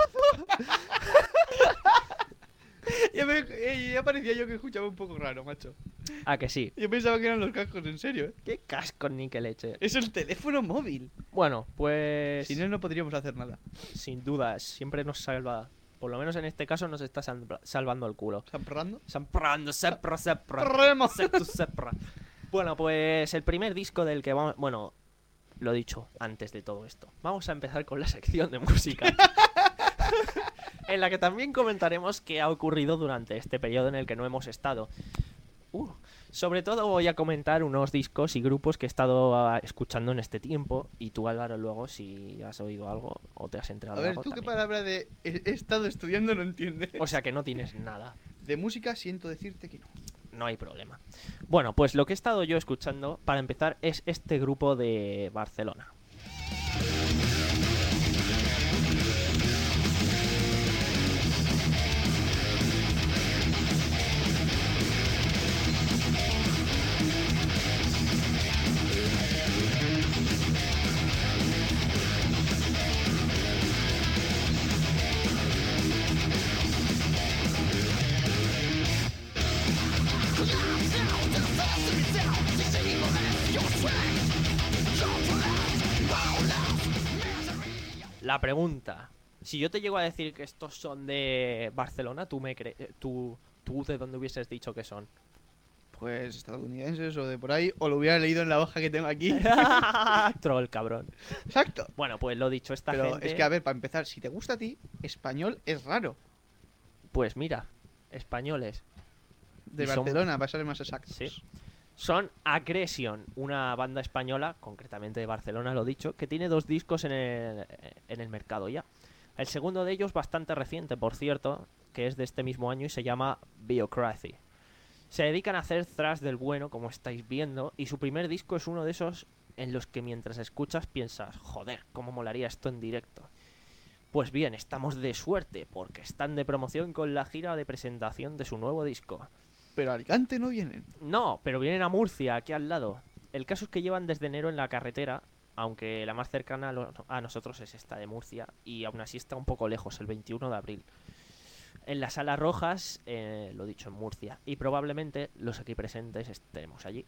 Ya, me, eh, ya parecía yo que escuchaba un poco raro, macho. Ah, que sí. Yo pensaba que eran los cascos, en serio, ¿eh? Qué casco ni que leche. Es el teléfono móvil. Bueno, pues Sin él no podríamos hacer nada. sin duda, siempre nos salva. Por lo menos en este caso nos está sal- salvando el culo. ¿Samprando? Samprando, sepra, sepra. Remo. Septu, sepra. Bueno, pues el primer disco del que vamos... Bueno, lo dicho antes de todo esto. Vamos a empezar con la sección de música. En la que también comentaremos qué ha ocurrido durante este periodo en el que no hemos estado. Uh, sobre todo voy a comentar unos discos y grupos que he estado ah, escuchando en este tiempo. Y tú, Álvaro, luego si has oído algo o te has enterado A de ver, algo tú qué también. palabra de he he estado estudiando no entiendes. O sea que no tienes nada. De música siento decirte que no. No hay problema. Bueno, pues lo que he estado yo escuchando, para empezar, es este grupo de Barcelona. La pregunta, si yo te llego a decir que estos son de Barcelona, ¿tú me crees? ¿Tú, tú de dónde hubieses dicho que son? Pues estadounidenses o de por ahí, o lo hubiera leído en la hoja que tengo aquí. Troll, cabrón. Exacto. Bueno, pues lo dicho, esta Pero gente... es que, a ver, para empezar, si te gusta a ti, español es raro. Pues mira, españoles. De Y son- Barcelona, para ser más exactos. Sí. Son Aggression, una banda española, concretamente de Barcelona, lo dicho, que tiene dos discos en el, en el mercado ya. El segundo de ellos bastante reciente, por cierto, que es de este mismo año y se llama Biocracy. Se dedican a hacer thrash del bueno, como estáis viendo, y su primer disco es uno de esos en los que mientras escuchas piensas, joder, cómo molaría esto en directo. Pues bien, estamos de suerte, porque están de promoción con la gira de presentación de su nuevo disco. Pero a Alicante no vienen. No, pero vienen a Murcia, aquí al lado. El caso es que llevan desde enero en la carretera, aunque la más cercana a, lo- a nosotros es esta de Murcia, y aún así está un poco lejos, el veintiuno de abril. En las Salas Rojas, eh, lo dicho, en Murcia. Y probablemente los aquí presentes estemos allí.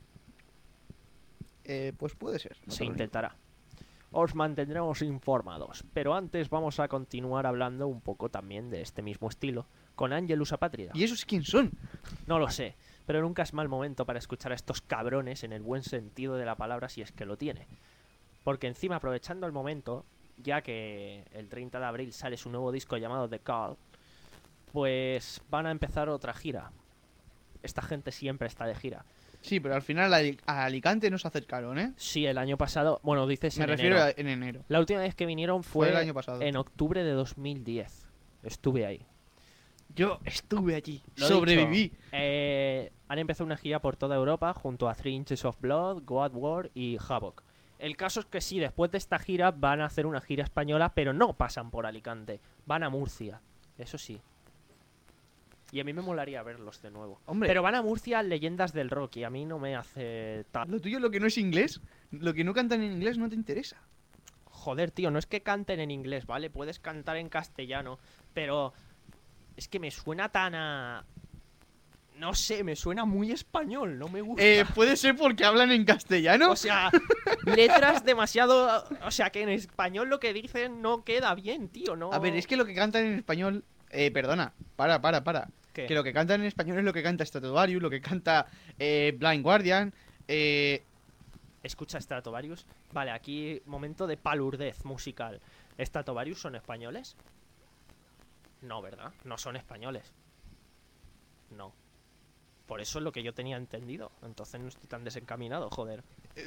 Eh, pues puede ser. no Se te lo niego. intentará. Os mantendremos informados. Pero antes vamos a continuar hablando un poco también de este mismo estilo, con Angelus Apátrida. ¿Y esos quién son? No lo sé, pero nunca es mal momento para escuchar a estos cabrones en el buen sentido de la palabra si es que lo tiene. Porque encima, aprovechando el momento, ya que el treinta de abril sale su nuevo disco llamado The Call, pues van a empezar otra gira. Esta gente siempre está de gira. Sí, pero al final a Ali- a Alicante nos acercaron, ¿eh? Sí, el año pasado, bueno, dices Me en refiero enero. a en enero. La última vez que vinieron fue, Fue el año pasado. en octubre de dos mil diez. Estuve ahí. Yo estuve allí. Lo Sobreviví. dicho, eh, han empezado una gira por toda Europa junto a Three Inches of Blood, God War y Havoc. El caso es que sí, después de esta gira van a hacer una gira española, pero no pasan por Alicante, van a Murcia, eso sí. Y a mí me molaría verlos de nuevo. Hombre. Pero van a Murcia leyendas del rock y a mí no me hace tal. Lo tuyo, lo que no es inglés, lo que no cantan en inglés no te interesa. Joder, tío, no es que canten en inglés, ¿vale? Puedes cantar en castellano, pero es que me suena tan a... No sé, me suena muy español, no me gusta. Eh, puede ser porque hablan en castellano. O sea, letras demasiado... O sea, que en español lo que dicen no queda bien, tío, ¿no? A ver, es que lo que cantan en español. Eh, perdona, para, para, para. ¿Qué? Que lo que cantan en español es lo que canta Stratovarius, lo que canta eh, Blind Guardian. Eh, Escucha Stratovarius. Vale, aquí momento de palurdez musical. ¿Stratovarius son españoles? No, ¿verdad? No son españoles. No. Por eso es lo que yo tenía entendido. Entonces no estoy tan desencaminado, joder.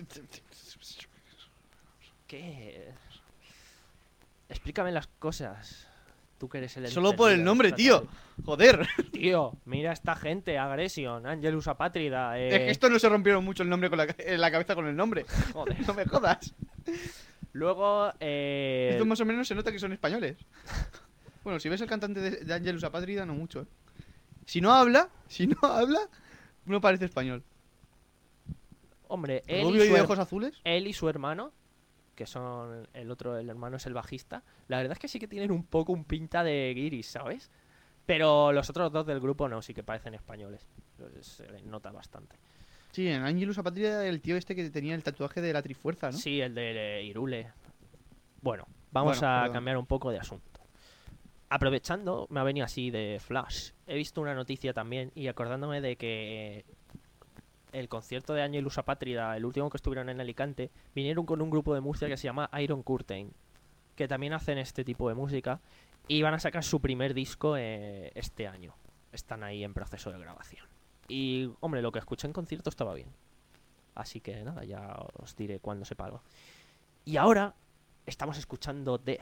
¿Qué? Explícame las cosas. Tú que eres el Solo por el entendido, nombre, tío. Stratovarius. Joder. Tío, mira esta gente, Aggression, Angelus Apátrida, eh... Es que estos no se rompieron mucho el nombre con la, en la cabeza con el nombre. Joder. No me jodas. Luego, eh... Estos más o menos se nota que son españoles. Bueno, si ves el cantante de, de Angelus Apátrida, no mucho, ¿eh? Si no habla, si no habla, no parece español. hombre, él Rubio y, y su de her- ojos azules. él y su hermano, que son el otro, el hermano es el bajista, la verdad es que sí que tienen un poco un pinta de guiris, ¿sabes? Pero los otros dos del grupo no, sí que parecen españoles. Se les nota bastante. Sí, en Angelus Apátrida el tío este que tenía el tatuaje de la Trifuerza, ¿no? Sí, el de Irule. Bueno, vamos Bueno, a perdón. cambiar un poco de asunto. Aprovechando, me ha venido así de flash. He visto una noticia también y acordándome de que el concierto de Angelus Apátrida, el último que estuvieron en Alicante, vinieron con un grupo de música que se llama Iron Curtain, que también hacen este tipo de música y van a sacar su primer disco eh, este año. Están ahí en proceso de grabación. Y, hombre, lo que escuché en concierto estaba bien. Así que nada, ya os diré cuándo sepa algo. Y ahora estamos escuchando Death.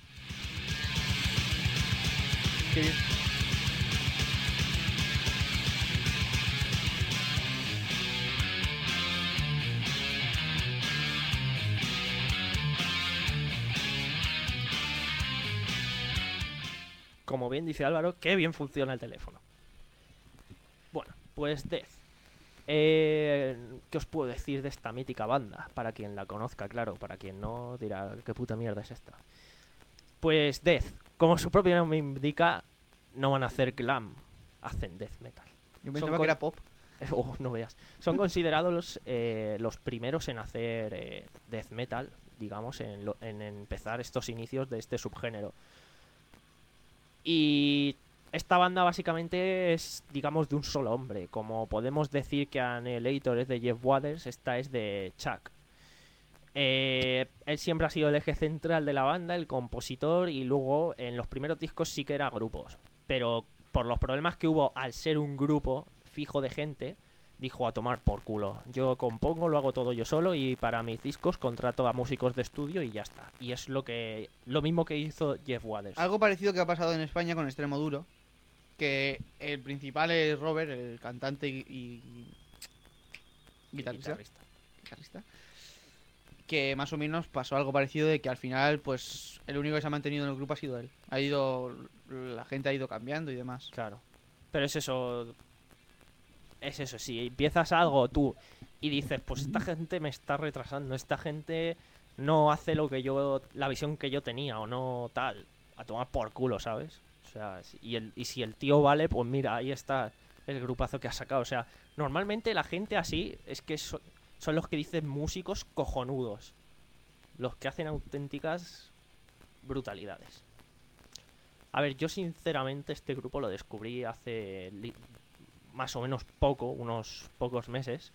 Qué bien. Como bien dice Álvaro, qué bien funciona el teléfono. Bueno, pues Death. Eh, ¿Qué os puedo decir de esta mítica banda? Para quien la conozca, claro. Para quien no, dirá, ¿qué puta mierda es esta? Pues Death, como su propio nombre indica, no van a hacer glam, hacen death metal. Yo pensaba con- que era pop. Oh, no veas. Son considerados los, eh, los primeros en hacer eh, death metal, digamos, en, lo- en empezar estos inicios de este subgénero. Y esta banda básicamente es, digamos, de un solo hombre. Como podemos decir que Annihilator es de Jeff Waters, esta es de Chuck. Eh, él siempre ha sido el eje central de la banda, el compositor, y luego en los primeros discos sí que eran grupos. Pero por los problemas que hubo al ser un grupo fijo de gente, dijo a tomar por culo. Yo compongo, lo hago todo yo solo y para mis discos contrato a músicos de estudio y ya está. Y es lo que lo mismo que hizo Jeff Waters. Algo parecido que ha pasado en España con Extremo Duro. Que el principal es Robert, el cantante y, y- guitarrista. Guitarrista. guitarrista, que más o menos pasó algo parecido de que al final, pues, el único que se ha mantenido en el grupo ha sido él. Ha ido, la gente ha ido cambiando y demás. Claro. Pero es eso. Es eso, si empiezas algo tú y dices, pues esta gente me está retrasando, esta gente no hace lo que yo, la visión que yo tenía o no tal, a tomar por culo, ¿sabes? O sea, si- y, el, y si el tío vale, pues mira, ahí está el grupazo que ha sacado. O sea, normalmente la gente así es que so- son los que dicen músicos cojonudos, los que hacen auténticas brutalidades. A ver, yo sinceramente este grupo lo descubrí hace li- más o menos poco, unos pocos meses.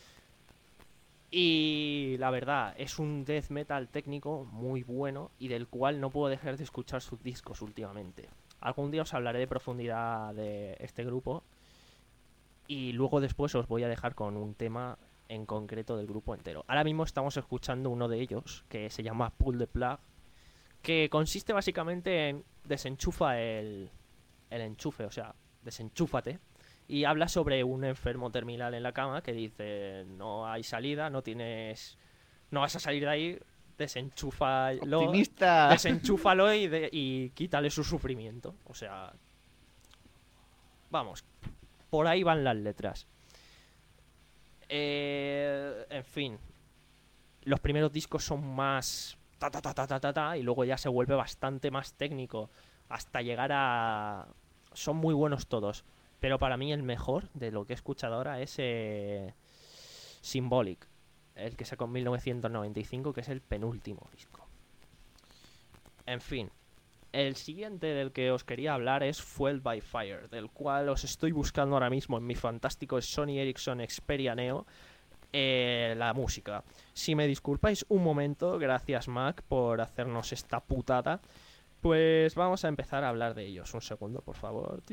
Y la verdad, es un death metal técnico muy bueno y del cual no puedo dejar de escuchar sus discos últimamente. Algún día os hablaré de profundidad de este grupo y luego después os voy a dejar con un tema en concreto del grupo entero. Ahora mismo estamos escuchando uno de ellos que se llama Pull the Plug, que consiste básicamente en desenchufa el, el enchufe, o sea, desenchúfate. Y habla sobre un enfermo terminal en la cama que dice, no hay salida, no tienes, no vas a salir de ahí, desenchúfalo, Optimista. desenchúfalo y, de- y quítale su sufrimiento. O sea, vamos, por ahí van las letras. Eh, en fin, los primeros discos son más ta ta ta ta ta ta ta y luego ya se vuelve bastante más técnico hasta llegar a... Son muy buenos todos, pero para mí el mejor de lo que he escuchado ahora es eh, Symbolic, el que sacó en mil novecientos noventa y cinco, que es el penúltimo disco. En fin, El siguiente del que os quería hablar es Fueled by Fire, del cual os estoy buscando ahora mismo en mi fantástico Sony Ericsson Xperia Neo eh, la música. Si me disculpáis un momento, gracias Mac por hacernos esta putada, pues vamos a empezar a hablar de ellos. Un segundo, por favor.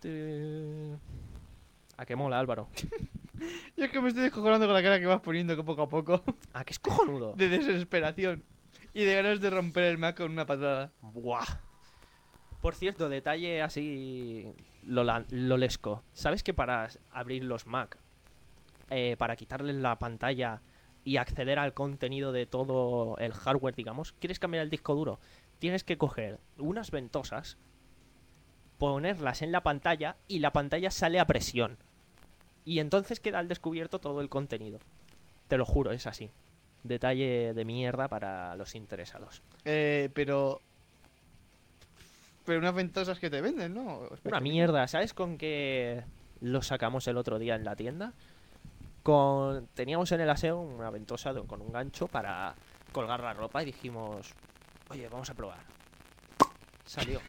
¿A qué mola, Álvaro? Yo es que me estoy descojonando con la cara que vas poniendo que poco a poco. ¿A qué es cojonudo? De desesperación. Y de ganas de romper el Mac con una patada. Buah. Por cierto, detalle así lola- lolesco. ¿Sabes que para abrir los Mac, eh, para quitarles la pantalla y acceder al contenido de todo el hardware, digamos, quieres cambiar el disco duro? Tienes que coger unas ventosas, ponerlas en la pantalla y la pantalla sale a presión. Y entonces queda al descubierto todo el contenido. Te lo juro, es así. Detalle de mierda para los interesados. Eh, pero... Pero unas ventosas que te venden, ¿no? Una mierda, ¿sabes con qué lo sacamos el otro día en la tienda? Con... Teníamos en el aseo una ventosa de- con un gancho para colgar la ropa y dijimos, oye, vamos a probar. Salió.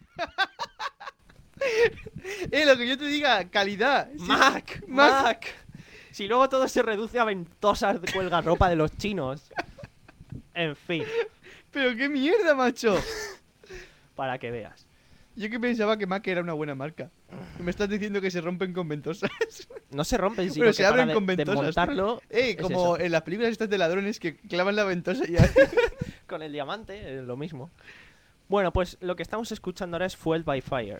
Eh, lo que yo te diga, calidad. Sí. ¡Mac! Mac. ¡Mac! Si luego todo se reduce a ventosas de cuelga ropa de los chinos. En fin, Pero qué mierda, macho. para que veas. Yo que pensaba que Mac era una buena marca. Y me estás diciendo que se rompen con ventosas. No se rompen, sino Pero que se para abren de- con ventosas. desmontarlo Eh, es como eso. en las películas estas de ladrones que clavan la ventosa y ya. Con el diamante, eh, lo mismo. Bueno, pues lo que estamos escuchando ahora es Fueled by Fire.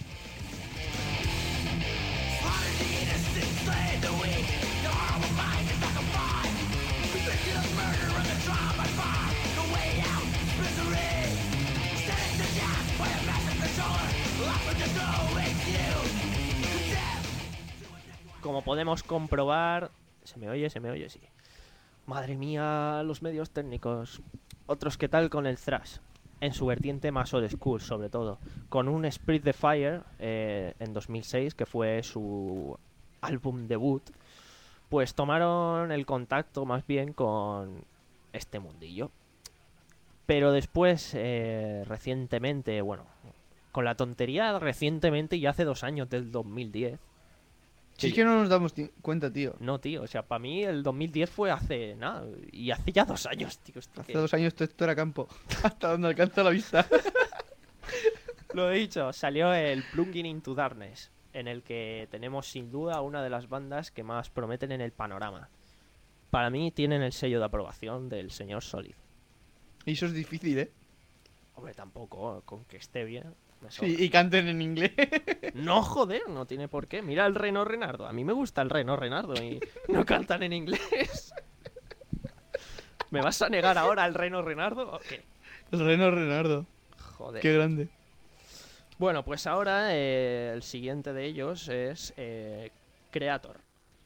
Como podemos comprobar... ¿Se me oye? ¿Se me oye? Sí. Madre mía, los medios técnicos. Otros que tal con el thrash. En su vertiente más old school, sobre todo. Con un Spirit the Fire eh, en dos mil seis, que fue su álbum debut. Pues tomaron el contacto más bien con este mundillo. Pero después, eh, recientemente, bueno, con la tontería recientemente y hace dos años, del dos mil diez. Si es que no nos damos ti- cuenta, tío. No, tío, o sea, para mí el dos mil diez fue hace nada, y hace ya dos años, tío. hostia, Hace que- dos años todo esto era campo. Hasta donde alcanza la vista. Lo he dicho, salió el Plunging into Darkness, en el que tenemos sin duda una de las bandas que más prometen en el panorama. Para mí tienen el sello de aprobación del señor Solid. Y eso es difícil, ¿eh? Hombre, tampoco, con que esté bien. me sobra. Sí, y canten en inglés. No, joder, no tiene por qué. Mira el Reno Renardo. A mí me gusta el Reno Renardo y no cantan en inglés. ¿Me vas a negar ahora el Reno Renardo o qué? El Reno Renardo. Joder. Qué grande. Bueno, pues ahora eh, el siguiente de ellos es eh, Creator.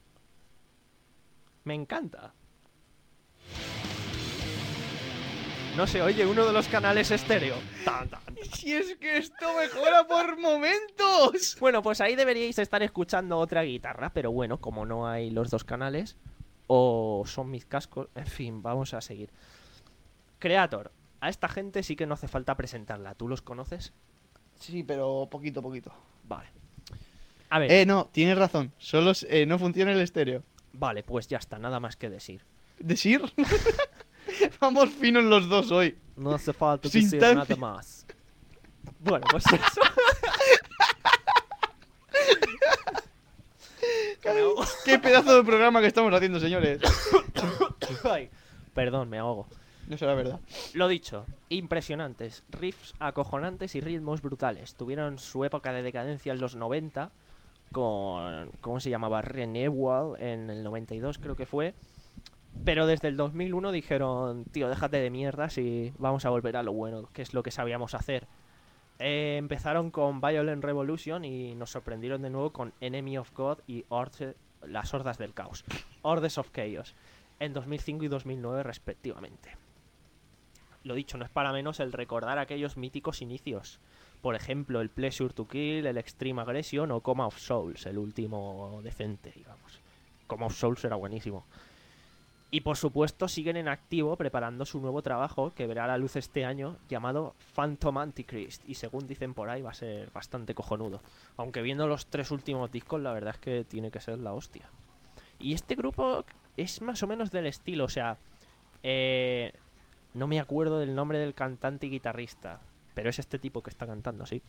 Me encanta. No se oye uno de los canales estéreo. Tan, tan. Si es que esto mejora por momentos. Bueno, pues ahí deberíais estar escuchando otra guitarra, pero bueno, como no hay los dos canales, o son mis cascos, en fin, vamos a seguir. Creator. A esta gente sí que no hace falta presentarla. ¿Tú los conoces? Sí, pero poquito, poquito. Vale. A ver, Eh, no, tienes razón. Solo s- eh, no funciona el estéreo. vale, pues ya está, nada más que decir. ¿Decir? Vamos finos los dos hoy. No hace falta Sin decir tan- nada más. Bueno, pues eso. Que me ahogo. Qué pedazo de programa que estamos haciendo, señores. Ay, perdón, me ahogo. No será verdad. Lo dicho, impresionantes, riffs acojonantes y ritmos brutales. Tuvieron su época de decadencia en los noventa con, ¿cómo se llamaba? Renewal en el noventa y dos creo que fue. Pero desde el dos mil uno dijeron, tío, déjate de mierdas y vamos a volver a lo bueno, que es lo que sabíamos hacer. Eh, empezaron con Violent Revolution y nos sorprendieron de nuevo con Enemy of God y Horde- Las Hordas del Caos. Hordes of Chaos. En dos mil cinco y dos mil nueve respectivamente. Lo dicho, no es para menos el recordar aquellos míticos inicios. Por ejemplo, el Pleasure to Kill, el Extreme Aggression o Coma of Souls, el último decente, digamos. Coma of Souls era buenísimo. Y por supuesto siguen en activo preparando su nuevo trabajo que verá la luz este año llamado Phantom Antichrist. Y según dicen por ahí va a ser bastante cojonudo. Aunque viendo los tres últimos discos la verdad es que tiene que ser la hostia. Y este grupo es más o menos del estilo, o sea... Eh, no me acuerdo del nombre del cantante y guitarrista. Pero es este tipo que está cantando, sí.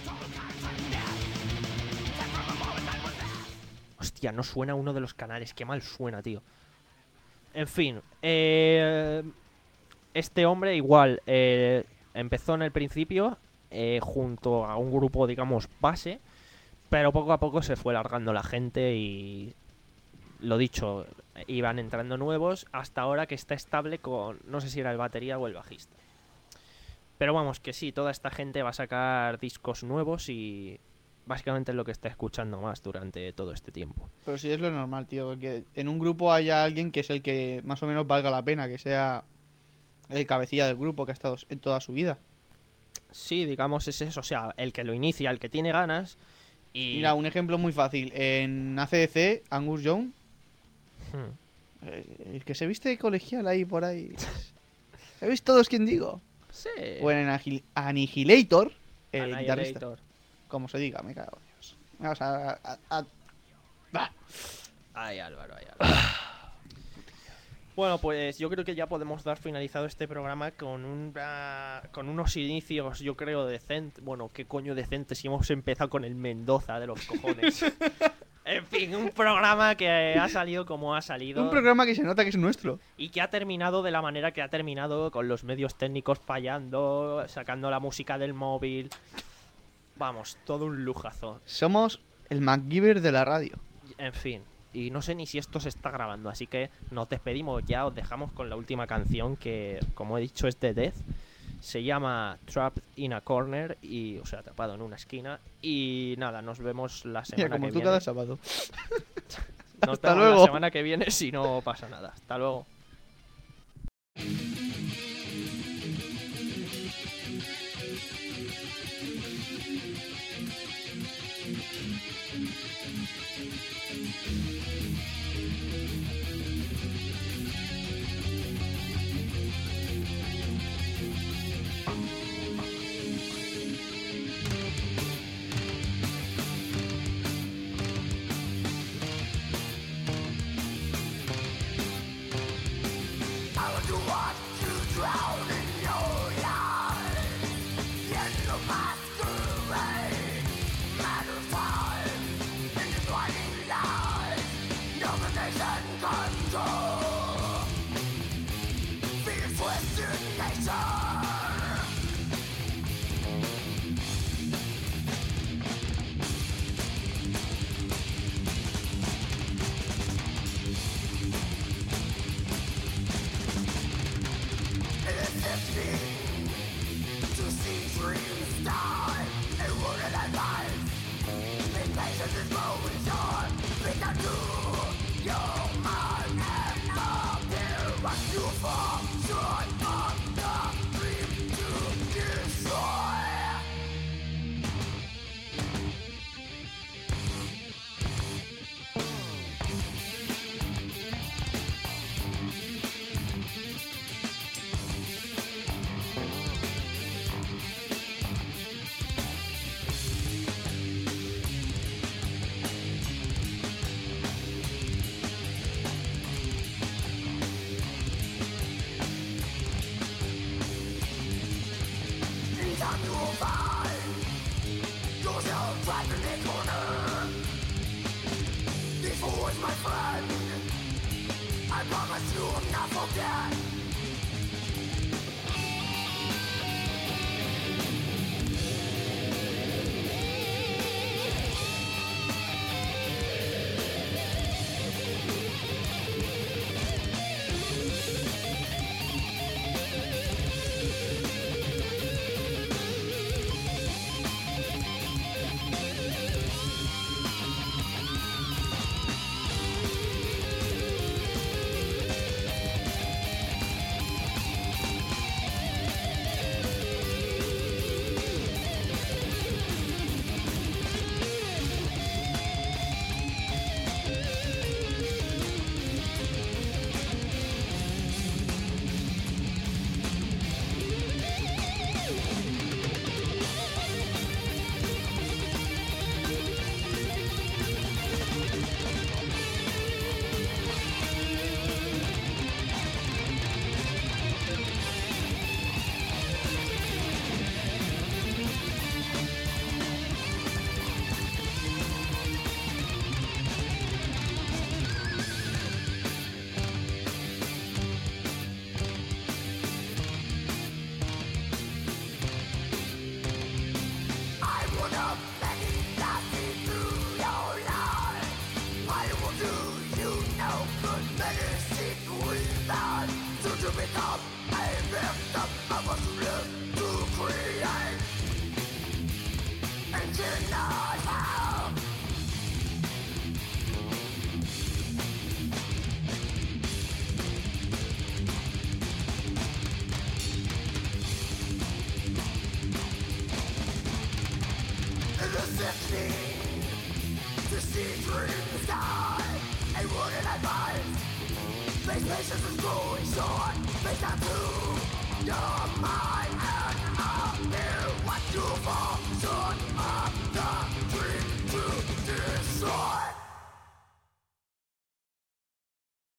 Hostia, no suena uno de los canales. Qué mal suena, tío. En fin, eh, este hombre igual eh, empezó en el principio eh, junto a un grupo, digamos, base, pero poco a poco se fue largando la gente y, lo dicho, iban entrando nuevos hasta ahora que está estable con, no sé si era el batería o el bajista. Pero vamos, que sí, toda esta gente va a sacar discos nuevos y básicamente es lo que está escuchando más durante todo este tiempo. Pero sí es lo normal, tío, que en un grupo haya alguien que es el que más o menos valga la pena, que sea el cabecilla del grupo que ha estado en toda su vida. Sí, digamos es eso, o sea, el que lo inicia, el que tiene ganas y... Mira, un ejemplo muy fácil, en A C D C, Angus Young, Hmm. eh, el que se viste de colegial ahí por ahí. ¿Sabéis todos quién digo? Sí. O en Anihil- Annihilator, el guitarrista. Annihilator. Como se diga, me cago en Dios. Vamos a... a- a- bah. Ay, Álvaro, ay, Álvaro. Bueno, pues yo creo que ya podemos dar finalizado este programa con un ah, con unos inicios, yo creo, decentes. Bueno, qué coño decentes si hemos empezado con el Mendoza de los cojones. En fin, un programa que ha salido como ha salido. Un programa que se nota que es nuestro. Y que ha terminado de la manera que ha terminado, con los medios técnicos fallando, sacando la música del móvil. Vamos, todo un lujazo. Somos el MacGyver de la radio. En fin, y no sé ni si esto se está grabando, así que nos despedimos ya, os dejamos con la última canción que, como he dicho, es de Death. Se llama Trapped in a Corner, y, o sea, atrapado en una esquina. Y nada, nos vemos la semana Mira, como que tú viene. cada sábado. Nos Hasta vemos luego. la semana que viene si no pasa nada. Hasta luego. to see through the sky. A wooden advice. Face patience is growing short. Face down to your mind and I'll hear what you fall short of.